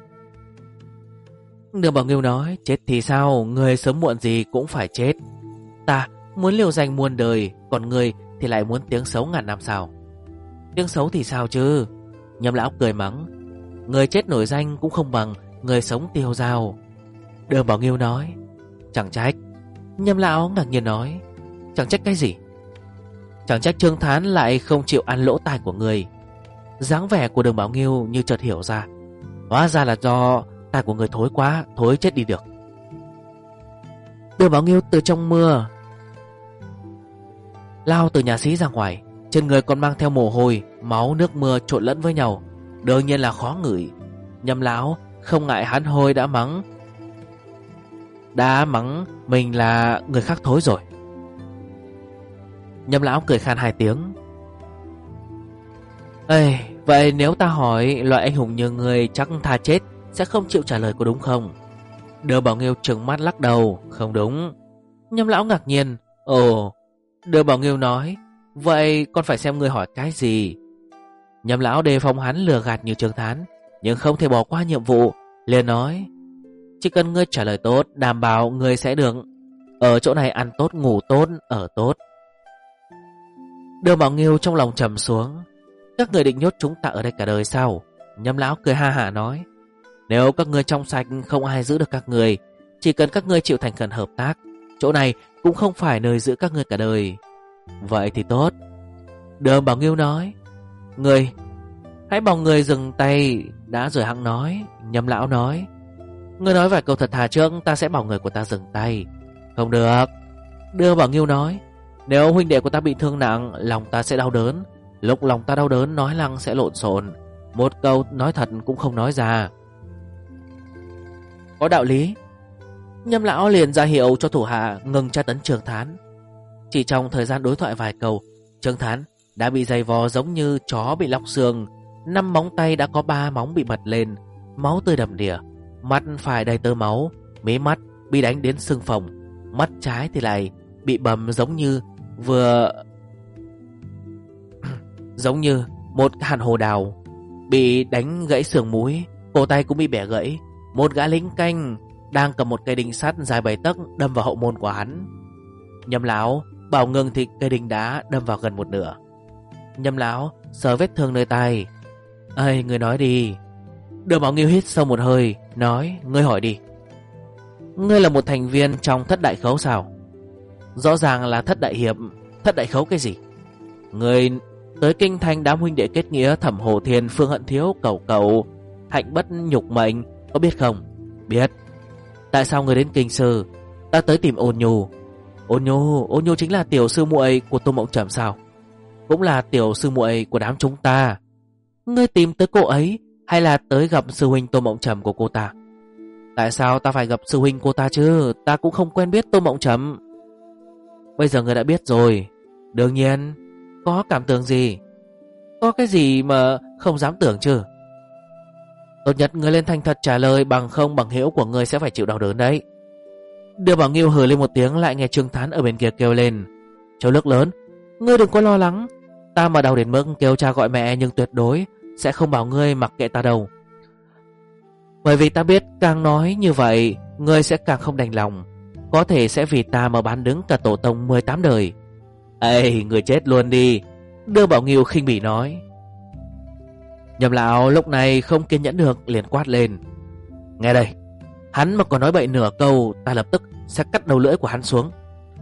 Đường Bảo Nghiêu nói, chết thì sao, người sớm muộn gì cũng phải chết. Ta muốn liều danh muôn đời, còn ngươi thì lại muốn tiếng xấu ngàn năm sao? Tiếng xấu thì sao chứ? Nhâm lão cười mắng, người chết nổi danh cũng không bằng người sống tiêu dao. Đường Bảo Nghiêu nói, chẳng trách. Nhâm lão ngạc nhiên nói, chẳng trách cái gì? Chẳng trách Trương Thán lại không chịu ăn lỗ tai của người. Dáng vẻ của Đường Bảo Nghiêu như chợt hiểu ra, hóa ra là do tai của người thối quá, thối chết đi được. Đường Bảo Nghiêu từ trong mưa lao từ nhà xí ra ngoài, trên người còn mang theo mồ hôi, máu nước mưa trộn lẫn với nhau, đương nhiên là khó ngửi. Nhâm lão không ngại hắn hôi đã mắng mình là người khác thối rồi. Nhâm lão cười khan 2 tiếng. Vậy nếu ta hỏi, loại anh hùng như người chắc tha chết sẽ không chịu trả lời, có đúng không? Đường Bảo Nghiêu trừng mắt lắc đầu, không đúng. Nhâm lão ngạc nhiên. Ồ, Đường Bảo Nghiêu nói, vậy con phải xem ngươi hỏi cái gì. Nhâm lão đề phòng hắn lừa gạt như Trương Thán, nhưng không thể bỏ qua nhiệm vụ, liền nói, chỉ cần ngươi trả lời tốt, đảm bảo ngươi sẽ được ở chỗ này ăn tốt, ngủ tốt, ở tốt. Đường Bảo Nghiêu trong lòng trầm xuống. Các người định nhốt chúng ta ở đây cả đời sao? Nhâm lão cười ha hả nói, nếu các ngươi trong sạch không ai giữ được các người, chỉ cần các ngươi chịu thành khẩn hợp tác, chỗ này cũng không phải nơi giữ các ngươi cả đời. Vậy thì tốt. Đường Bảo Nghiêu nói, ngươi hãy bảo người dừng tay đã rồi hẵng nói. Nhâm lão nói, ngươi nói vài câu thật thà trước, ta sẽ bảo người của ta dừng tay. Không được. Đường Bảo Nghiêu nói, nếu huynh đệ của ta bị thương nặng, lòng ta sẽ đau đớn. Lúc lòng ta đau đớn, nói năng sẽ lộn xộn, một câu nói thật cũng không nói ra. Có đạo lý. Nhâm lão liền ra hiệu cho thủ hạ ngừng tra tấn Trương Thán. Chỉ trong thời gian đối thoại vài câu, Trương Thán đã bị giày vò giống như chó bị lọc xương. 5 móng tay đã có 3 móng bị bật lên, máu tươi đầm đìa. Mắt phải đầy tơ máu, mí mắt bị đánh đến sưng phồng, mắt trái thì lại bị bầm giống như một hàn hồ đào bị đánh gãy xương múi. Cổ tay cũng bị bẻ gãy. Một gã lính canh đang cầm một cây đinh sắt dài 7 tấc đâm vào hậu môn của hắn. Nhâm lão bảo ngừng thì cây đinh đã đâm vào gần một nửa. Nhâm lão sờ vết thương nơi tay. Ây, ngươi nói đi. Đường Bảo Nghiêu hít sâu một hơi, nói, ngươi hỏi đi. Ngươi là một thành viên trong thất đại khấu sao? Rõ ràng là thất đại hiệp. Thất đại khấu cái gì? Ngươi tới kinh thành đám huynh đệ kết nghĩa Thẩm Hồ Thiên, Phương Hận Thiếu, Cẩu Cẩu, Hạnh Bất Nhục Mệnh, có biết không? Biết. Tại sao ngươi đến kinh sư? Ta tới tìm Ôn Nhu. Ôn Nhu chính là tiểu sư muội của Tô Mộng Trầm sao? Cũng là tiểu sư muội của đám chúng ta. Ngươi tìm tới cô ấy hay là tới gặp sư huynh Tô Mộng Trầm của cô ta? Tại sao ta phải gặp sư huynh cô ta chứ? Ta cũng không quen biết Tô Mộng Trầm. Bây giờ ngươi đã biết rồi. Đương nhiên. Có cảm tưởng gì? Có cái gì mà không dám tưởng chứ? Tốt nhất ngươi lên thành thật trả lời, bằng không bằng hữu của ngươi sẽ phải chịu đau đớn đấy. Đường Bảo Nghiêu hừ lên một tiếng, lại nghe Trương Thán ở bên kia kêu lên, Châu Nước Lớn, ngươi đừng có lo lắng. Ta mà đau đến mức kêu cha gọi mẹ, nhưng tuyệt đối sẽ không bảo ngươi mặc kệ ta đâu. Bởi vì ta biết càng nói như vậy ngươi sẽ càng không đành lòng, có thể sẽ vì ta mà bán đứng cả tổ tông 18 đời. Ê, người chết luôn đi. Đường Bảo Nghiêu khinh bỉ nói. Nhâm lão lúc này không kiên nhẫn được, liền quát lên, nghe đây, hắn mà còn nói bậy nửa câu, ta lập tức sẽ cắt đầu lưỡi của hắn xuống.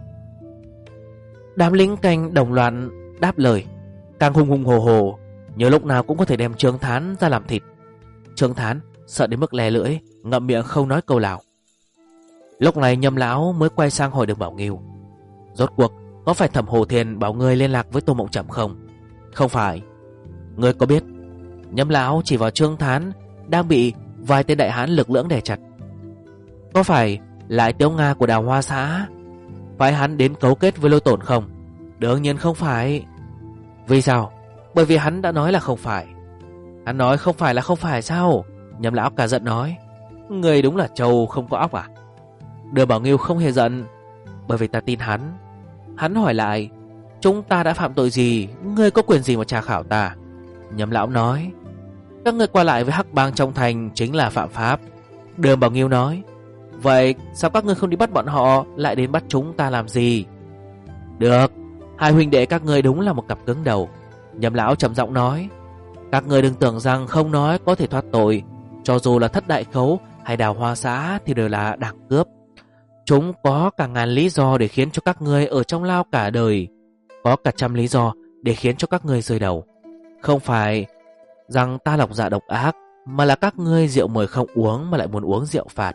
Đám lính canh đồng loạt đáp lời, càng hùng hùng hồ hồ, nhớ lúc nào cũng có thể đem Trương Thán ra làm thịt. Trương Thán sợ đến mức lè lưỡi, ngậm miệng không nói câu nào. Lúc này Nhâm lão mới quay sang hỏi Đường Bảo Nghiêu, rốt cuộc có phải Thẩm Hồ Thiên bảo ngươi liên lạc với Tô Mộng Trầm không? Không phải. Ngươi có biết? Nhâm lão chỉ vào Trương Thán đang bị vài tên đại hán lực lưỡng đè chặt. Có phải lại Tiếu Nga của Đào Hoa xã phái hắn đến cấu kết với Lôi Tổn không? Đương nhiên không phải. Vì sao? Bởi vì hắn đã nói là không phải. Hắn nói không phải là không phải sao? Nhâm lão cả giận nói, người đúng là trâu không có óc à? Đường Bảo Nghiêu không hề giận, bởi vì ta tin hắn. Hắn hỏi lại, chúng ta đã phạm tội gì? Ngươi có quyền gì mà tra khảo ta? Nhâm lão nói, các ngươi qua lại với hắc bang trong thành chính là phạm pháp. Đường Bảo Nghiêu nói, vậy sao các ngươi không đi bắt bọn họ, lại đến bắt chúng ta làm gì? Được, hai huynh đệ các ngươi đúng là một cặp cứng đầu. Nhâm lão trầm giọng nói, các ngươi đừng tưởng rằng không nói có thể thoát tội. Cho dù là thất đại khấu hay Đào Hoa xã thì đều là đảng cướp. Chúng có cả ngàn lý do để khiến cho các ngươi ở trong lao cả đời, có cả trăm lý do để khiến cho các ngươi rơi đầu. Không phải rằng ta lòng dạ độc ác, mà là các ngươi rượu mời không uống mà lại muốn uống rượu phạt.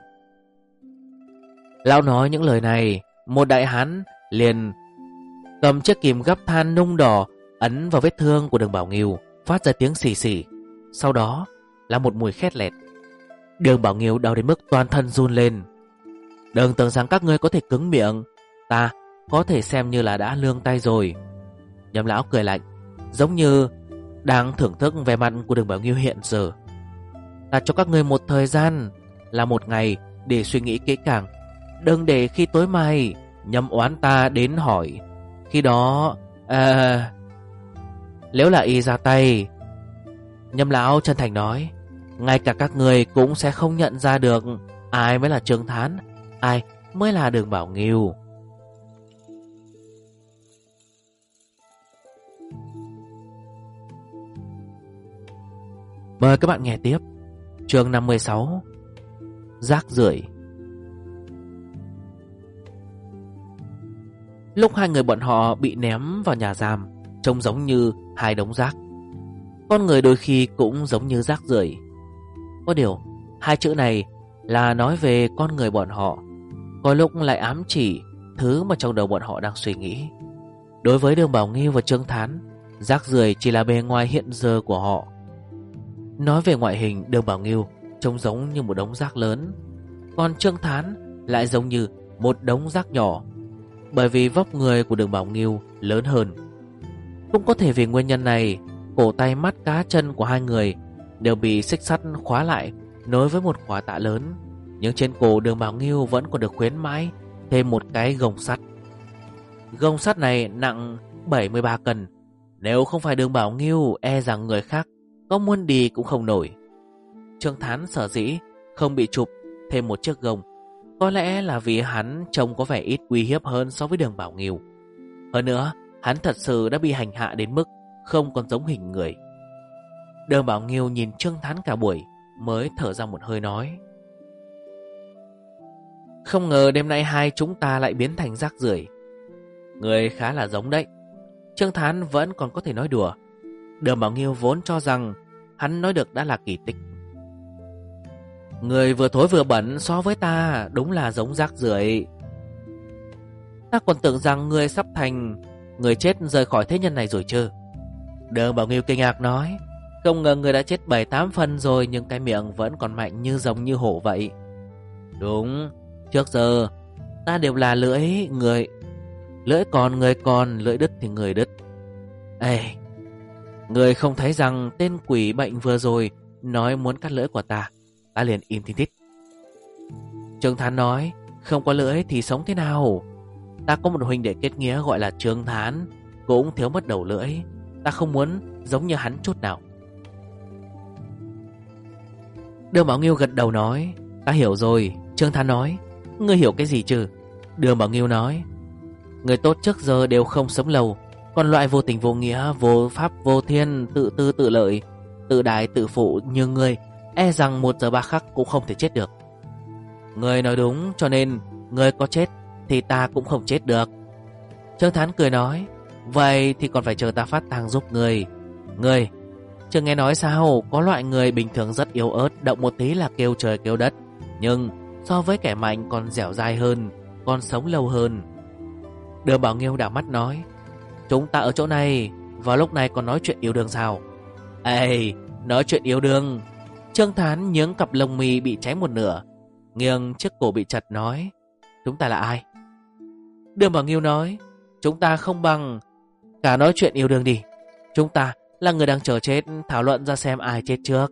Lão nói những lời này, một đại hán liền cầm chiếc kìm gấp than nung đỏ ấn vào vết thương của Đường Bảo Nghiêu, phát ra tiếng xì xì. Sau đó là một mùi khét lẹt. Đường Bảo Nghiêu đau đến mức toàn thân run lên. Đừng tưởng rằng các ngươi có thể cứng miệng, ta có thể xem như là đã lương tay rồi. Nhâm lão cười lạnh, giống như đang thưởng thức vẻ mặt của Đường Bảo Nghiêu hiện giờ. Ta cho các ngươi một thời gian là một ngày để suy nghĩ kỹ càng. Đừng để khi tối mai Nhâm oán ta đến hỏi. Khi đó nếu là y ra tay, Nhâm lão chân thành nói, ngay cả các người cũng sẽ không nhận ra được ai mới là Trương Thán, ai mới là Đường Bảo Nghiêu. Mời các bạn nghe tiếp chương 56, Rác rưởi. Lúc hai người bọn họ bị ném vào nhà giam, trông giống như hai đống rác. Con người đôi khi cũng giống như rác rưởi. Có điều, hai chữ này là nói về con người bọn họ, có lúc lại ám chỉ thứ mà trong đầu bọn họ đang suy nghĩ. Đối với Đường Bảo Nghiêu và Trương Thán, rác rưởi chỉ là bề ngoài hiện giờ của họ. Nói về ngoại hình, Đường Bảo Nghiêu trông giống như một đống rác lớn, còn Trương Thán lại giống như một đống rác nhỏ, bởi vì vóc người của Đường Bảo Nghiêu lớn hơn. Cũng có thể vì nguyên nhân này, cổ tay mắt cá chân của hai người đều bị xích sắt khóa lại, nối với một khóa tạ lớn. Nhưng trên cổ Đường Bảo Nghiêu vẫn còn được khuyến mãi thêm một cái gông sắt. Gông sắt này nặng 73 cân. Nếu không phải Đường Bảo Nghiêu, e rằng người khác có muốn đi cũng không nổi. Trương Thán sở dĩ không bị chụp thêm một chiếc gông, có lẽ là vì hắn trông có vẻ ít uy hiếp hơn so với Đường Bảo Nghiêu. Hơn nữa, hắn thật sự đã bị hành hạ đến mức không còn giống hình người. Đường Bảo Nghiêu nhìn Trương Thán cả buổi mới thở ra một hơi nói, không ngờ đêm nay hai chúng ta lại biến thành rác rưởi. Người khá là giống đấy. Trương Thán vẫn còn có thể nói đùa. Đường Bảo Nghiêu vốn cho rằng hắn nói được đã là kỳ tích. Người vừa thối vừa bẩn so với ta đúng là giống rác rưởi. Ta còn tưởng rằng người sắp thành người chết rời khỏi thế nhân này rồi chứ. Đường Bảo Nghiêu kinh ngạc nói, không ngờ người đã chết 7-8 phần rồi, nhưng cái miệng vẫn còn mạnh như rồng như hổ vậy. Đúng, trước giờ ta đều là lưỡi người, lưỡi còn người còn, lưỡi đứt thì người đứt. Ê, người không thấy rằng tên quỷ bệnh vừa rồi nói muốn cắt lưỡi của ta liền im thít thít. Trương Thán nói, không có lưỡi thì sống thế nào? Ta có một huynh đệ kết nghĩa gọi là Trương Thán, cũng thiếu mất đầu lưỡi. Ta không muốn giống như hắn chút nào. Đường Bảo Nghiêu gật đầu nói, ta hiểu rồi. Trương Thán nói, ngươi hiểu cái gì chứ? Đường Bảo Nghiêu nói, người tốt trước giờ đều không sống lâu, còn loại vô tình vô nghĩa, vô pháp vô thiên, tự tư tự lợi, tự đại tự phụ như ngươi, e rằng 1 giờ 3 khắc cũng không thể chết được. Ngươi nói đúng, cho nên ngươi có chết thì ta cũng không chết được. Trương Thán cười nói, vậy thì còn phải chờ ta phát tang giúp ngươi. Ngươi chưa nghe nói sao, có loại người bình thường rất yếu ớt, động một tí là kêu trời kêu đất, nhưng so với kẻ mạnh còn dẻo dai hơn, còn sống lâu hơn. Đường Bảo Nghiêu đảo mắt nói, chúng ta ở chỗ này vào lúc này còn nói chuyện yêu đương sao? Ê, nói chuyện yêu đương. Trương Thán nhướng cặp lông mi bị cháy một nửa, nghiêng chiếc cổ bị chặt nói, chúng ta là ai? Đường Bảo Nghiêu nói, chúng ta không bằng cả nói chuyện yêu đương đi. Chúng ta là người đang chờ chết, thảo luận ra xem ai chết trước.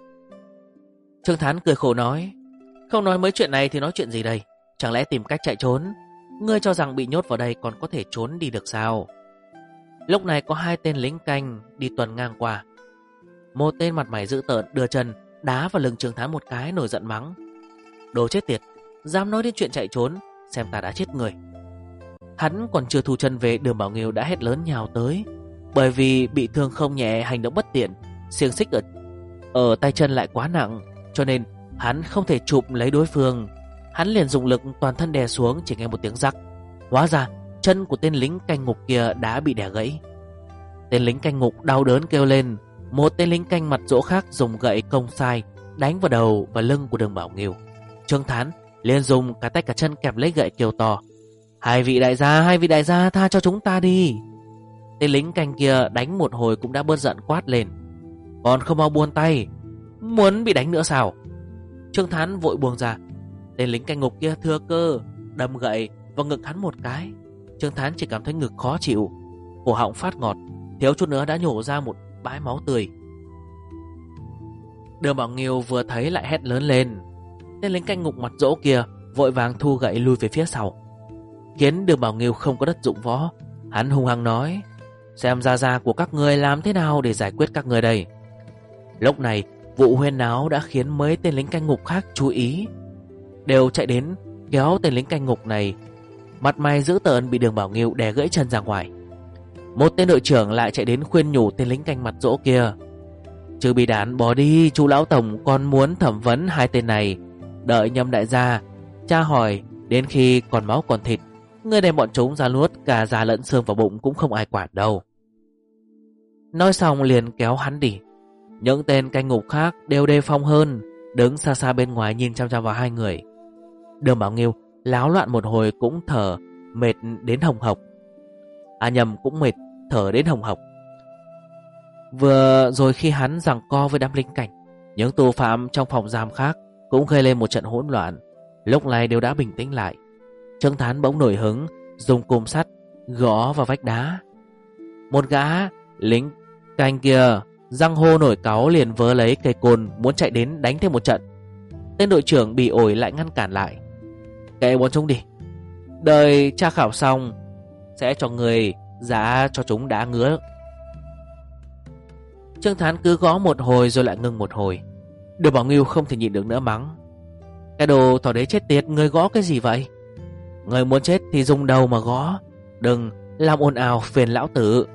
Trương Thán cười khổ nói, không nói mấy chuyện này thì nói chuyện gì đây? Chẳng lẽ tìm cách chạy trốn? Ngươi cho rằng bị nhốt vào đây còn có thể trốn đi được sao? Lúc này có 2 tên lính canh đi tuần ngang qua. Một tên mặt mày dữ tợn đưa chân đá vào lưng Trương Thán một cái, nổi giận mắng, đồ chết tiệt, dám nói đến chuyện chạy trốn, xem ta đã chết người. Hắn còn chưa thu chân về, Đường Bảo Nghiêu đã hét lớn nhào tới. Bởi vì bị thương không nhẹ, hành động bất tiện, xiềng xích ở tay chân lại quá nặng, cho nên hắn không thể chụp lấy đối phương. Hắn liền dùng lực toàn thân đè xuống, chỉ nghe một tiếng rắc. Hóa ra chân của tên lính canh ngục kia đã bị đè gãy. Tên lính canh ngục đau đớn kêu lên. Một tên lính canh mặt dỗ khác dùng gậy công sai đánh vào đầu và lưng của Đường Bảo Nghiêu. Trương Thán liền dùng cả tay cả chân kẹp lấy gậy kêu to, hai vị đại gia tha cho chúng ta đi. Tên lính canh kia đánh một hồi cũng đã bớt giận, quát lên, còn không mau buông tay, muốn bị đánh nữa sao? Trương Thán vội buông ra. Tên lính canh ngục kia thừa cơ đâm gậy vào ngực hắn một cái. Trương Thán chỉ cảm thấy ngực khó chịu, cổ họng phát ngọt, thiếu chút nữa đã nhổ ra một bãi máu tươi. Đường Bảo Nghiêu vừa thấy lại hét lớn lên. Tên lính canh ngục mặt dỗ kia vội vàng thu gậy lui về phía sau. khiến Đường Bảo Nghiêu không có đất dụng võ. Hắn hung hăng nói: xem gia của các người làm thế nào để giải quyết các người đây. Lúc này vụ huyên náo đã khiến mấy tên lính canh ngục khác chú ý, đều chạy đến kéo tên lính canh ngục này. Mặt mày dữ tợn bị Đường Bảo Nghiêu đè gãy chân ra ngoài. Một tên đội trưởng lại chạy đến khuyên nhủ tên lính canh mặt dỗ kia: chứ bị đán bỏ đi, chú lão tổng còn muốn thẩm vấn hai tên này. Đợi Nhâm đại gia tra hỏi đến khi còn máu còn thịt, người đem bọn chúng ra nuốt cả da lẫn xương vào bụng cũng không ai quản đâu. Nói xong liền kéo hắn đi. Những tên canh ngục khác đều đề phòng hơn, đứng xa xa bên ngoài nhìn chăm chăm vào hai người. Đường Bảo Nghiêu láo loạn một hồi cũng thở mệt đến hồng hộc. Nhầm, cũng mệt thở đến hồng hộc. Vừa rồi khi hắn giằng co với đám lính cảnh, những tù phạm trong phòng giam khác cũng gây lên một trận hỗn loạn. Lúc này đều đã bình tĩnh lại. Trương Thán bỗng nổi hứng, dùng cùm sắt gõ vào vách đá. Một gã lính canh kia răng hô nổi cáu, liền vớ lấy cây côn muốn chạy đến đánh thêm một trận. Tên đội trưởng bị ổi lại ngăn cản lại: kệ bọn chúng đi, đợi tra khảo xong sẽ cho người giá cho chúng đá ngứa. Trương Thán cứ gõ một hồi rồi lại ngưng một hồi. Đường Bảo Nghiêu không thể nhịn được nữa mắng: cái đồ thỏ đế chết tiệt, người gõ cái gì vậy? Người muốn chết thì dùng đầu mà gõ, đừng làm ồn ào phiền lão tử.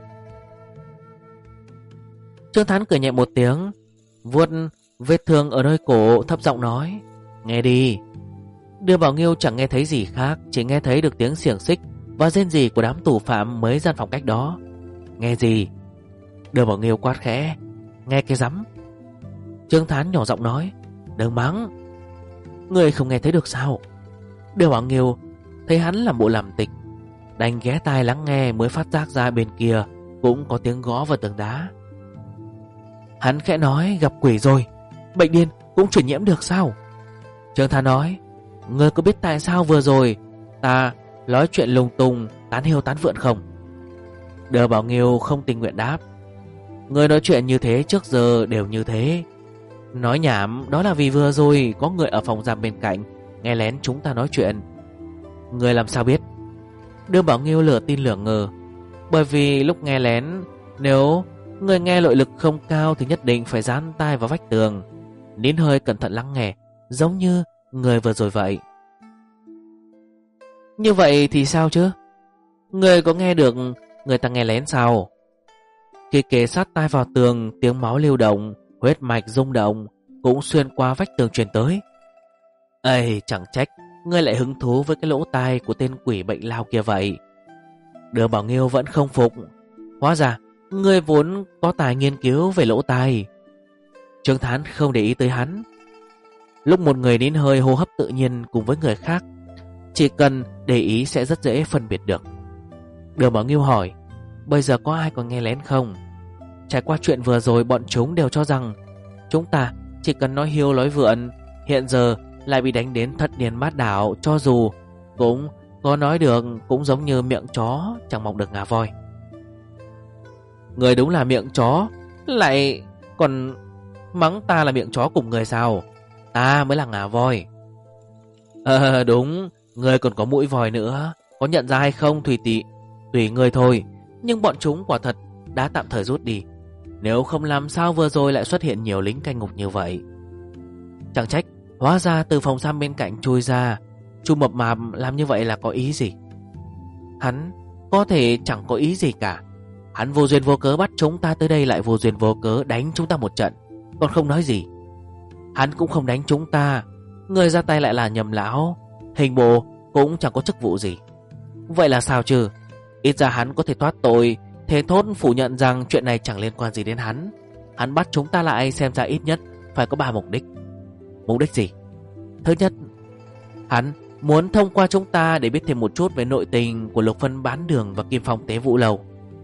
Trương Thán cười nhẹ một tiếng, vuốt vết thương ở nơi cổ, thấp giọng nói: nghe đi. Đường Bảo Nghiêu chẳng nghe thấy gì khác, chỉ nghe thấy được tiếng xiềng xích và rên rỉ của đám tù phạm mấy gian phòng cách đó. Nghe gì? Đường Bảo Nghiêu quát khẽ: nghe cái rắm. Trương Thán nhỏ giọng nói: đừng mắng. Người không nghe thấy được sao? Đường Bảo Nghiêu thấy hắn làm bộ làm tịch, đành ghé tai lắng nghe mới phát giác ra bên kia cũng có tiếng gõ vào tường đá. Hắn khẽ nói: gặp quỷ rồi, bệnh điên cũng truyền nhiễm được sao? Trương Thán nói: ngươi có biết tại sao vừa rồi ta nói chuyện lung tung tán hiêu tán vượn không? Đường Bảo Nghiêu không tình nguyện đáp: ngươi nói chuyện như thế trước giờ đều như thế. Nói nhảm, đó là vì vừa rồi có người ở phòng giam bên cạnh nghe lén chúng ta nói chuyện. Ngươi làm sao biết? Đường Bảo Nghiêu lửa tin lửa ngờ: bởi vì lúc nghe lén, nếu người nghe nội lực không cao thì nhất định phải dán tai vào vách tường, nín hơi cẩn thận lắng nghe, giống như người vừa rồi vậy. Như vậy thì sao chứ? Người có nghe được người ta nghe lén sao? Khi kề sát tai vào tường, tiếng máu lưu động, huyết mạch rung động cũng xuyên qua vách tường truyền tới. Ây, chẳng trách ngươi lại hứng thú với cái lỗ tai của tên quỷ bệnh lao kia vậy. Đường Bảo Nghiêu vẫn không phục: hóa ra ngươi vốn có tài nghiên cứu về lỗ tai. Trương Thán không để ý tới hắn. Lúc một người nín hơi hô hấp tự nhiên cùng với người khác, chỉ cần để ý sẽ rất dễ phân biệt được. Đường Bảo Nghiêu hỏi: bây giờ có ai còn nghe lén không? Trải qua chuyện vừa rồi, bọn chúng đều cho rằng chúng ta chỉ cần nói hiêu nói vượn, hiện giờ lại bị đánh đến thất điên bát đảo, cho dù cũng có nói được cũng giống như miệng chó chẳng mọc được ngà voi. Người đúng là miệng chó, lại còn mắng ta là miệng chó cùng người sao? Ta mới là ngà voi. Đúng, người còn có mũi voi nữa, có nhận ra hay không tùy người thôi. Nhưng bọn chúng quả thật đã tạm thời rút đi, nếu không làm sao vừa rồi lại xuất hiện nhiều lính canh ngục như vậy. Chẳng trách, hóa ra từ phòng giam bên cạnh chui ra. Chu Mập Mạp làm như vậy là có ý gì? Hắn có thể chẳng có ý gì cả. Hắn vô duyên vô cớ bắt chúng ta tới đây, lại vô duyên vô cớ đánh chúng ta một trận, còn không nói gì. Hắn cũng không đánh chúng ta, người ra tay lại là Nhầm lão, hình bộ cũng chẳng có chức vụ gì. Vậy là sao chứ? Ít ra hắn có thể thoát tội, thế thốt phủ nhận rằng chuyện này chẳng liên quan gì đến hắn. Hắn bắt chúng ta lại xem ra ít nhất phải có 3 mục đích. Mục đích gì? Thứ nhất, hắn muốn thông qua chúng ta để biết thêm một chút về nội tình của Lục Phân Bán Đường và Kim Phong Tế Vũ Lầu.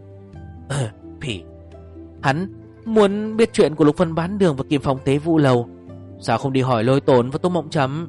Phỉ, hắn muốn biết chuyện của Lục Phân Bán Đường và Kim Phong Tế Vũ Lầu, sao không đi hỏi Lôi Tổn và Tô Mộng Trầm?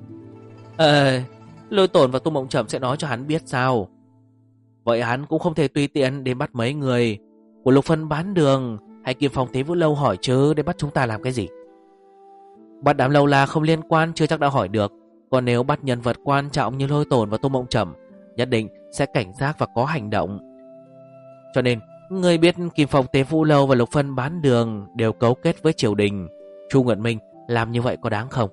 Lôi Tổn và Tô Mộng Trầm sẽ nói cho hắn biết sao? Vậy hắn cũng không thể tùy tiện đến bắt mấy người của Lục Phân Bán Đường hay Kim Phong Tế Vũ Lâu hỏi chứ, để bắt chúng ta làm cái gì? Bắt đám lâu la không liên quan chưa chắc đã hỏi được, còn nếu bắt nhân vật quan trọng như Lôi Tổn và Tô Mộng Trầm, nhất định sẽ cảnh giác và có hành động. Cho nên người biết Kim Phong Tế Vũ Lâu và Lục Phân Bán Đường đều cấu kết với triều đình. Chu Nguyệt Minh làm như vậy có đáng không?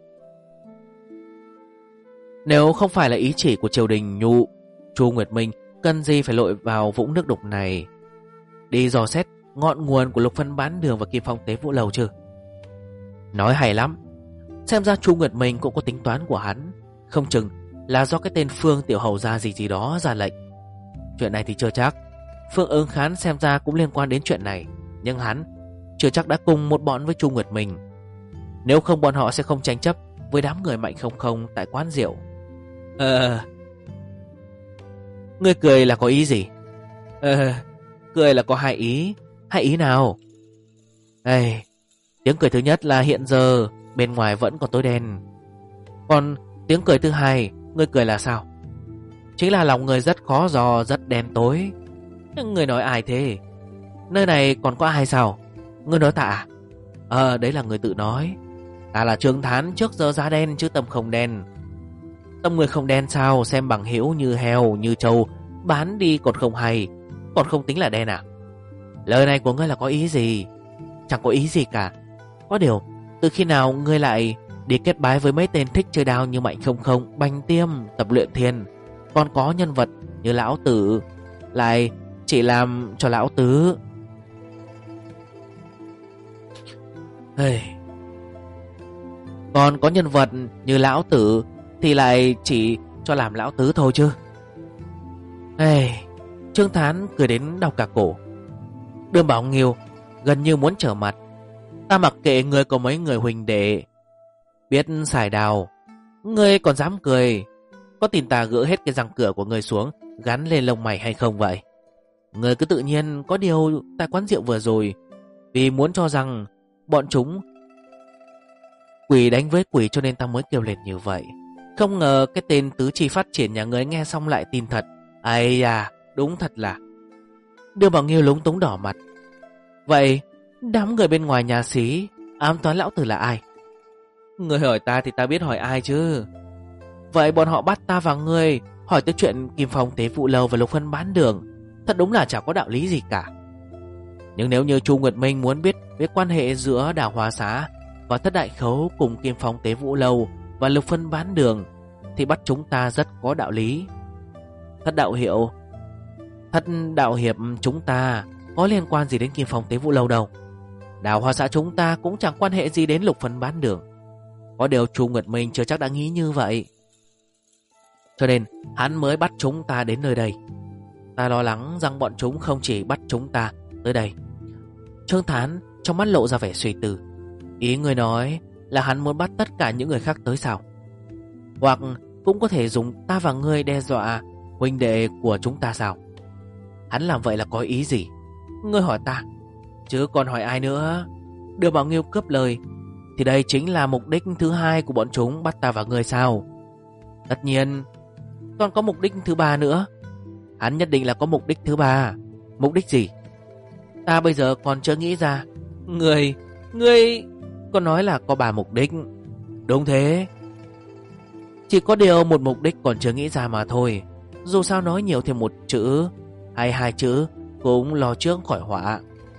Nếu không phải là ý chỉ của triều đình nhụ, Chu Nguyệt Minh cần gì phải lội vào vũng nước đục này, đi dò xét ngọn nguồn của Lục Phân Bán Đường và Kim Phong Tế Vũ Lâu chứ? Nói hay lắm. Xem ra Chu Nguyệt Minh cũng có tính toán của hắn. Không chừng là do cái tên Phương Tiểu Hầu gia gì đó ra lệnh. Chuyện này thì chưa chắc. Phương Ứng Khán xem ra cũng liên quan đến chuyện này, nhưng hắn chưa chắc đã cùng một bọn với Chu Nguyệt Minh. Nếu không bọn họ sẽ không tranh chấp với đám người Mạnh Không Không tại quán rượu. Ngươi cười là có ý gì? Cười là có hai ý. Hai ý nào? Tiếng cười thứ nhất là hiện giờ bên ngoài vẫn còn tối đen. Còn tiếng cười thứ hai, ngươi cười là sao? Chính là lòng người rất khó dò, rất đen tối. Ngươi nói ai thế? Nơi này còn có ai sao? Ngươi nói ta à? Đấy là người tự nói. Ta là Trương Thán, trước giờ da đen chứ tâm không đen. Tâm người không đen sao? Xem bằng hữu như heo, như trâu, bán đi còn không hay, còn không tính là đen à? Lời này của ngươi là có ý gì? Chẳng có ý gì cả. Có điều, từ khi nào ngươi lại đi kết bái với mấy tên thích chơi đao như Mạnh Không Không, Bành Tiêm, Tập Luyện Thiên, còn có nhân vật như Lão Tử, lại chỉ làm cho Lão Tứ? Còn có nhân vật như Lão Tử thì lại chỉ cho làm Lão Tứ thôi chứ? Trương Thán cười đến đau cả cổ. Đường Bảo Nghiêu gần như muốn trở mặt. Ta mặc kệ ngươi có mấy người huynh đệ biết xài đào, ngươi còn dám cười? Có tin ta gỡ hết cái răng cửa của ngươi xuống gắn lên lông mày hay không vậy? Ngươi cứ tự nhiên. Có điều tại quán rượu vừa rồi, vì muốn cho rằng bọn chúng quỷ đánh với quỷ cho nên ta mới kêu lên như vậy. Không ngờ cái tên tứ chi phát triển nhà ngươi nghe xong lại tin thật. Ây à, đúng thật là. Đường Bảo Nghiêu lúng túng đỏ mặt. Vậy đám người bên ngoài nhà xí ám toán Lão Tử là ai? Ngươi hỏi ta thì ta biết hỏi ai chứ. Vậy bọn họ bắt ta và ngươi hỏi tới chuyện Kim Phong Tế Vũ Lâu và Lục Phân Bán Đường, thật đúng là chẳng có đạo lý gì cả. Nhưng nếu như Chu Nguyệt Minh muốn biết về quan hệ giữa Đào Hoa Xá và Thất Đại Khấu cùng Kim Phong Tế Vũ Lâu và Lục Phân Bán Đường thì bắt chúng ta rất có đạo lý. Thất đạo hiệp chúng ta có liên quan gì đến Kim Phong Tế Vũ Lâu đâu. Đào Hoa Xã chúng ta cũng chẳng quan hệ gì đến Lục Phân Bán Đường. Có điều Chu Nguyệt Minh chưa chắc đã nghĩ như vậy, cho nên hắn mới bắt chúng ta đến nơi đây. Ta lo lắng rằng bọn chúng không chỉ bắt chúng ta tới đây. Trương Thán trong mắt lộ ra vẻ suy tư. Ý người nói là hắn muốn bắt tất cả những người khác tới sao? Hoặc cũng có thể dùng ta và ngươi đe dọa huynh đệ của chúng ta sao? Hắn làm vậy là có ý gì? Ngươi hỏi ta, chứ còn hỏi ai nữa? Đường Bảo Nghiêu cướp lời. Thì đây chính là mục đích thứ hai của bọn chúng bắt ta và ngươi sao? Tất nhiên, còn có mục đích thứ ba nữa. Hắn nhất định là có mục đích thứ ba. Mục đích gì? Ta bây giờ còn chưa nghĩ ra. Ngươi còn nói là có 3 mục đích. Đúng thế. Chỉ có điều một mục đích còn chưa nghĩ ra mà thôi. Dù sao nói nhiều thêm một chữ hay 2 chữ cũng lo trước khỏi họa.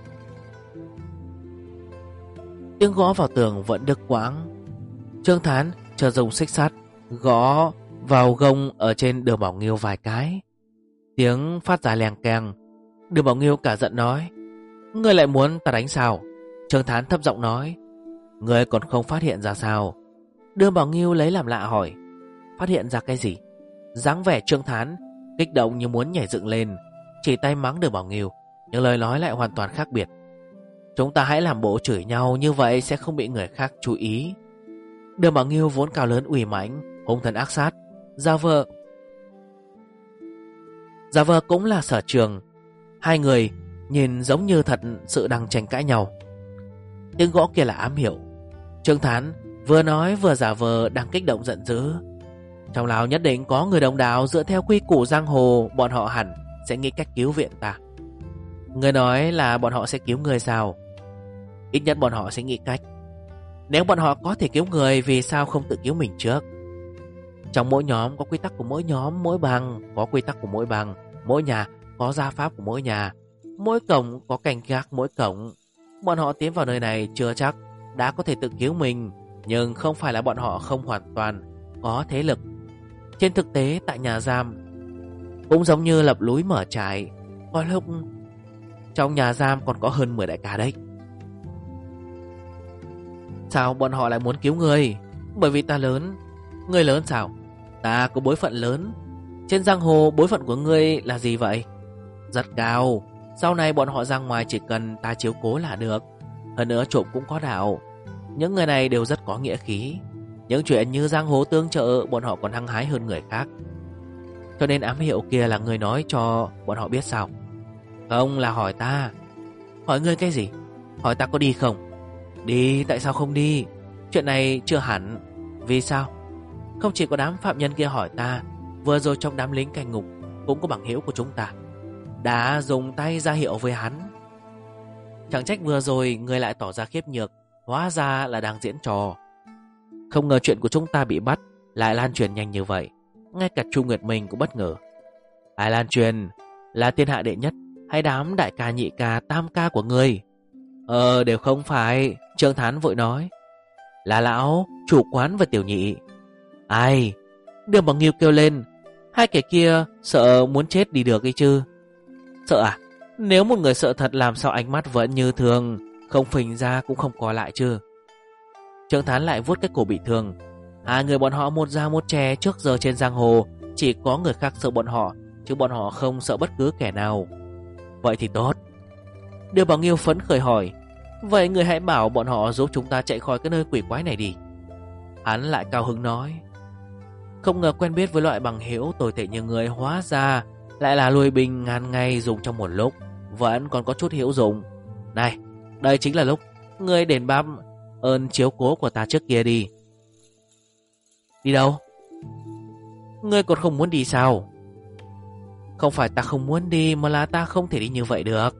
Tiếng gõ vào tường vẫn đứt quãng. Trương Thán chờ dùng xích sắt gõ vào gông ở trên Đường Bảo Nghiêu vài cái. Tiếng phát ra leng keng. Đường Bảo Nghiêu cả giận nói: Ngươi lại muốn ta đánh sao? Trương Thán thấp giọng nói: Ngươi còn không phát hiện ra sao? Đường Bảo Nghiêu lấy làm lạ hỏi: Phát hiện ra cái gì? Dáng vẻ Trương Thán kích động như muốn nhảy dựng lên, chỉ tay mắng Đường Bảo Nghiêu, nhưng lời nói lại hoàn toàn khác biệt. Chúng ta hãy làm bộ chửi nhau, như vậy sẽ không bị người khác chú ý. Đường Bảo Nghiêu vốn cao lớn uy mãnh, hung thần ác sát, giả vờ cũng là sở trường. Hai người nhìn giống như thật sự đang tranh cãi nhau. Tiếng gõ kia là ám hiệu. Trương Thán vừa nói vừa giả vờ đang kích động giận dữ. Trong lão nhất định có người đồng đạo, dựa theo quy củ giang hồ, bọn họ hẳn sẽ nghĩ cách cứu viện ta. Người nói là bọn họ sẽ cứu người sao? Ít nhất bọn họ sẽ nghĩ cách. Nếu bọn họ có thể cứu người, vì sao không tự cứu mình trước? Trong mỗi nhóm có quy tắc của mỗi nhóm, mỗi bang có quy tắc của mỗi bang, mỗi nhà có gia pháp của mỗi nhà, mỗi cổng có canh gác mỗi cổng. Bọn họ tiến vào nơi này chưa chắc đã có thể tự cứu mình, nhưng không phải là bọn họ không hoàn toàn có thế lực. Trên thực tế tại nhà giam cũng giống như lập núi mở trại, có lúc trong nhà giam còn có hơn 10 đại ca đấy. Sao bọn họ lại muốn cứu ngươi? Bởi vì ta lớn. Ngươi lớn sao? Ta có bối phận lớn. Trên giang hồ bối phận của ngươi là gì vậy? Rất cao. Sau này bọn họ ra ngoài chỉ cần ta chiếu cố là được. Hơn nữa trộm cũng có đạo. Những người này đều rất có nghĩa khí. Những chuyện như giang hồ tương trợ bọn họ còn hăng hái hơn người khác. Cho nên ám hiệu kia là ngươi nói cho bọn họ biết sao? Không, là hỏi ta. Hỏi ngươi cái gì? Hỏi ta có đi không? Đi, tại sao không đi? Chuyện này chưa hẳn. Vì sao? Không chỉ có đám phạm nhân kia hỏi ta, vừa rồi trong đám lính canh ngục cũng có bằng hữu của chúng ta đã dùng tay ra hiệu với hắn. Chẳng trách vừa rồi người lại tỏ ra khiếp nhược, hóa ra là đang diễn trò. Không ngờ chuyện của chúng ta bị bắt lại lan truyền nhanh như vậy. Ngay cả Chu Nguyệt Minh cũng bất ngờ. Ai lan truyền? Là thiên hạ đệ nhất hay đám đại ca nhị ca tam ca của ngươi? Đều không phải. Trương Thán vội nói. Là lão, chủ quán và tiểu nhị. Ai? Đường Bằng Nghiêu kêu lên. Hai kẻ kia sợ muốn chết đi được ấy chứ. Sợ à? Nếu một người sợ thật làm sao ánh mắt vẫn như thường, không phình ra cũng không co lại chứ? Trương Thán lại vuốt cái cổ bị thương. Hai người bọn họ một già một trẻ trước giờ trên giang hồ, chỉ có người khác sợ bọn họ, chứ bọn họ không sợ bất cứ kẻ nào. Vậy thì tốt. Đường Bằng Nghiêu phấn khởi hỏi. Vậy người hãy bảo bọn họ giúp chúng ta chạy khỏi cái nơi quỷ quái này đi. Hắn lại cao hứng nói. Không ngờ quen biết với loại bằng hữu tồi tệ như người, hóa ra lại là lùi bình ngàn ngày dùng trong một lúc, vẫn còn có chút hữu dụng. Này, đây chính là lúc ngươi đền đáp ơn chiếu cố của ta trước kia đi. Đi đâu? Ngươi còn không muốn đi sao? Không phải ta không muốn đi, mà là ta không thể đi như vậy được.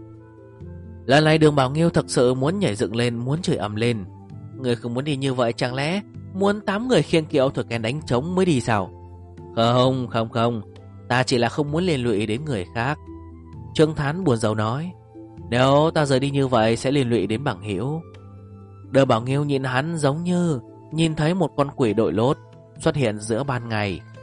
Lần này Đường Bảo Nghiêu thật sự muốn nhảy dựng lên, muốn chửi ầm lên. Ngươi không muốn đi như vậy, chẳng lẽ muốn 8 người khiêng kiệu thổi kèn đánh trống mới đi sao? Không, ta chỉ là không muốn liên lụy đến người khác. Trương Thán buồn rầu nói. Nếu ta rời đi như vậy sẽ liên lụy đến bằng hữu. Đường Bảo Nghiêu nhìn hắn giống như nhìn thấy một con quỷ đội lốt xuất hiện giữa ban ngày.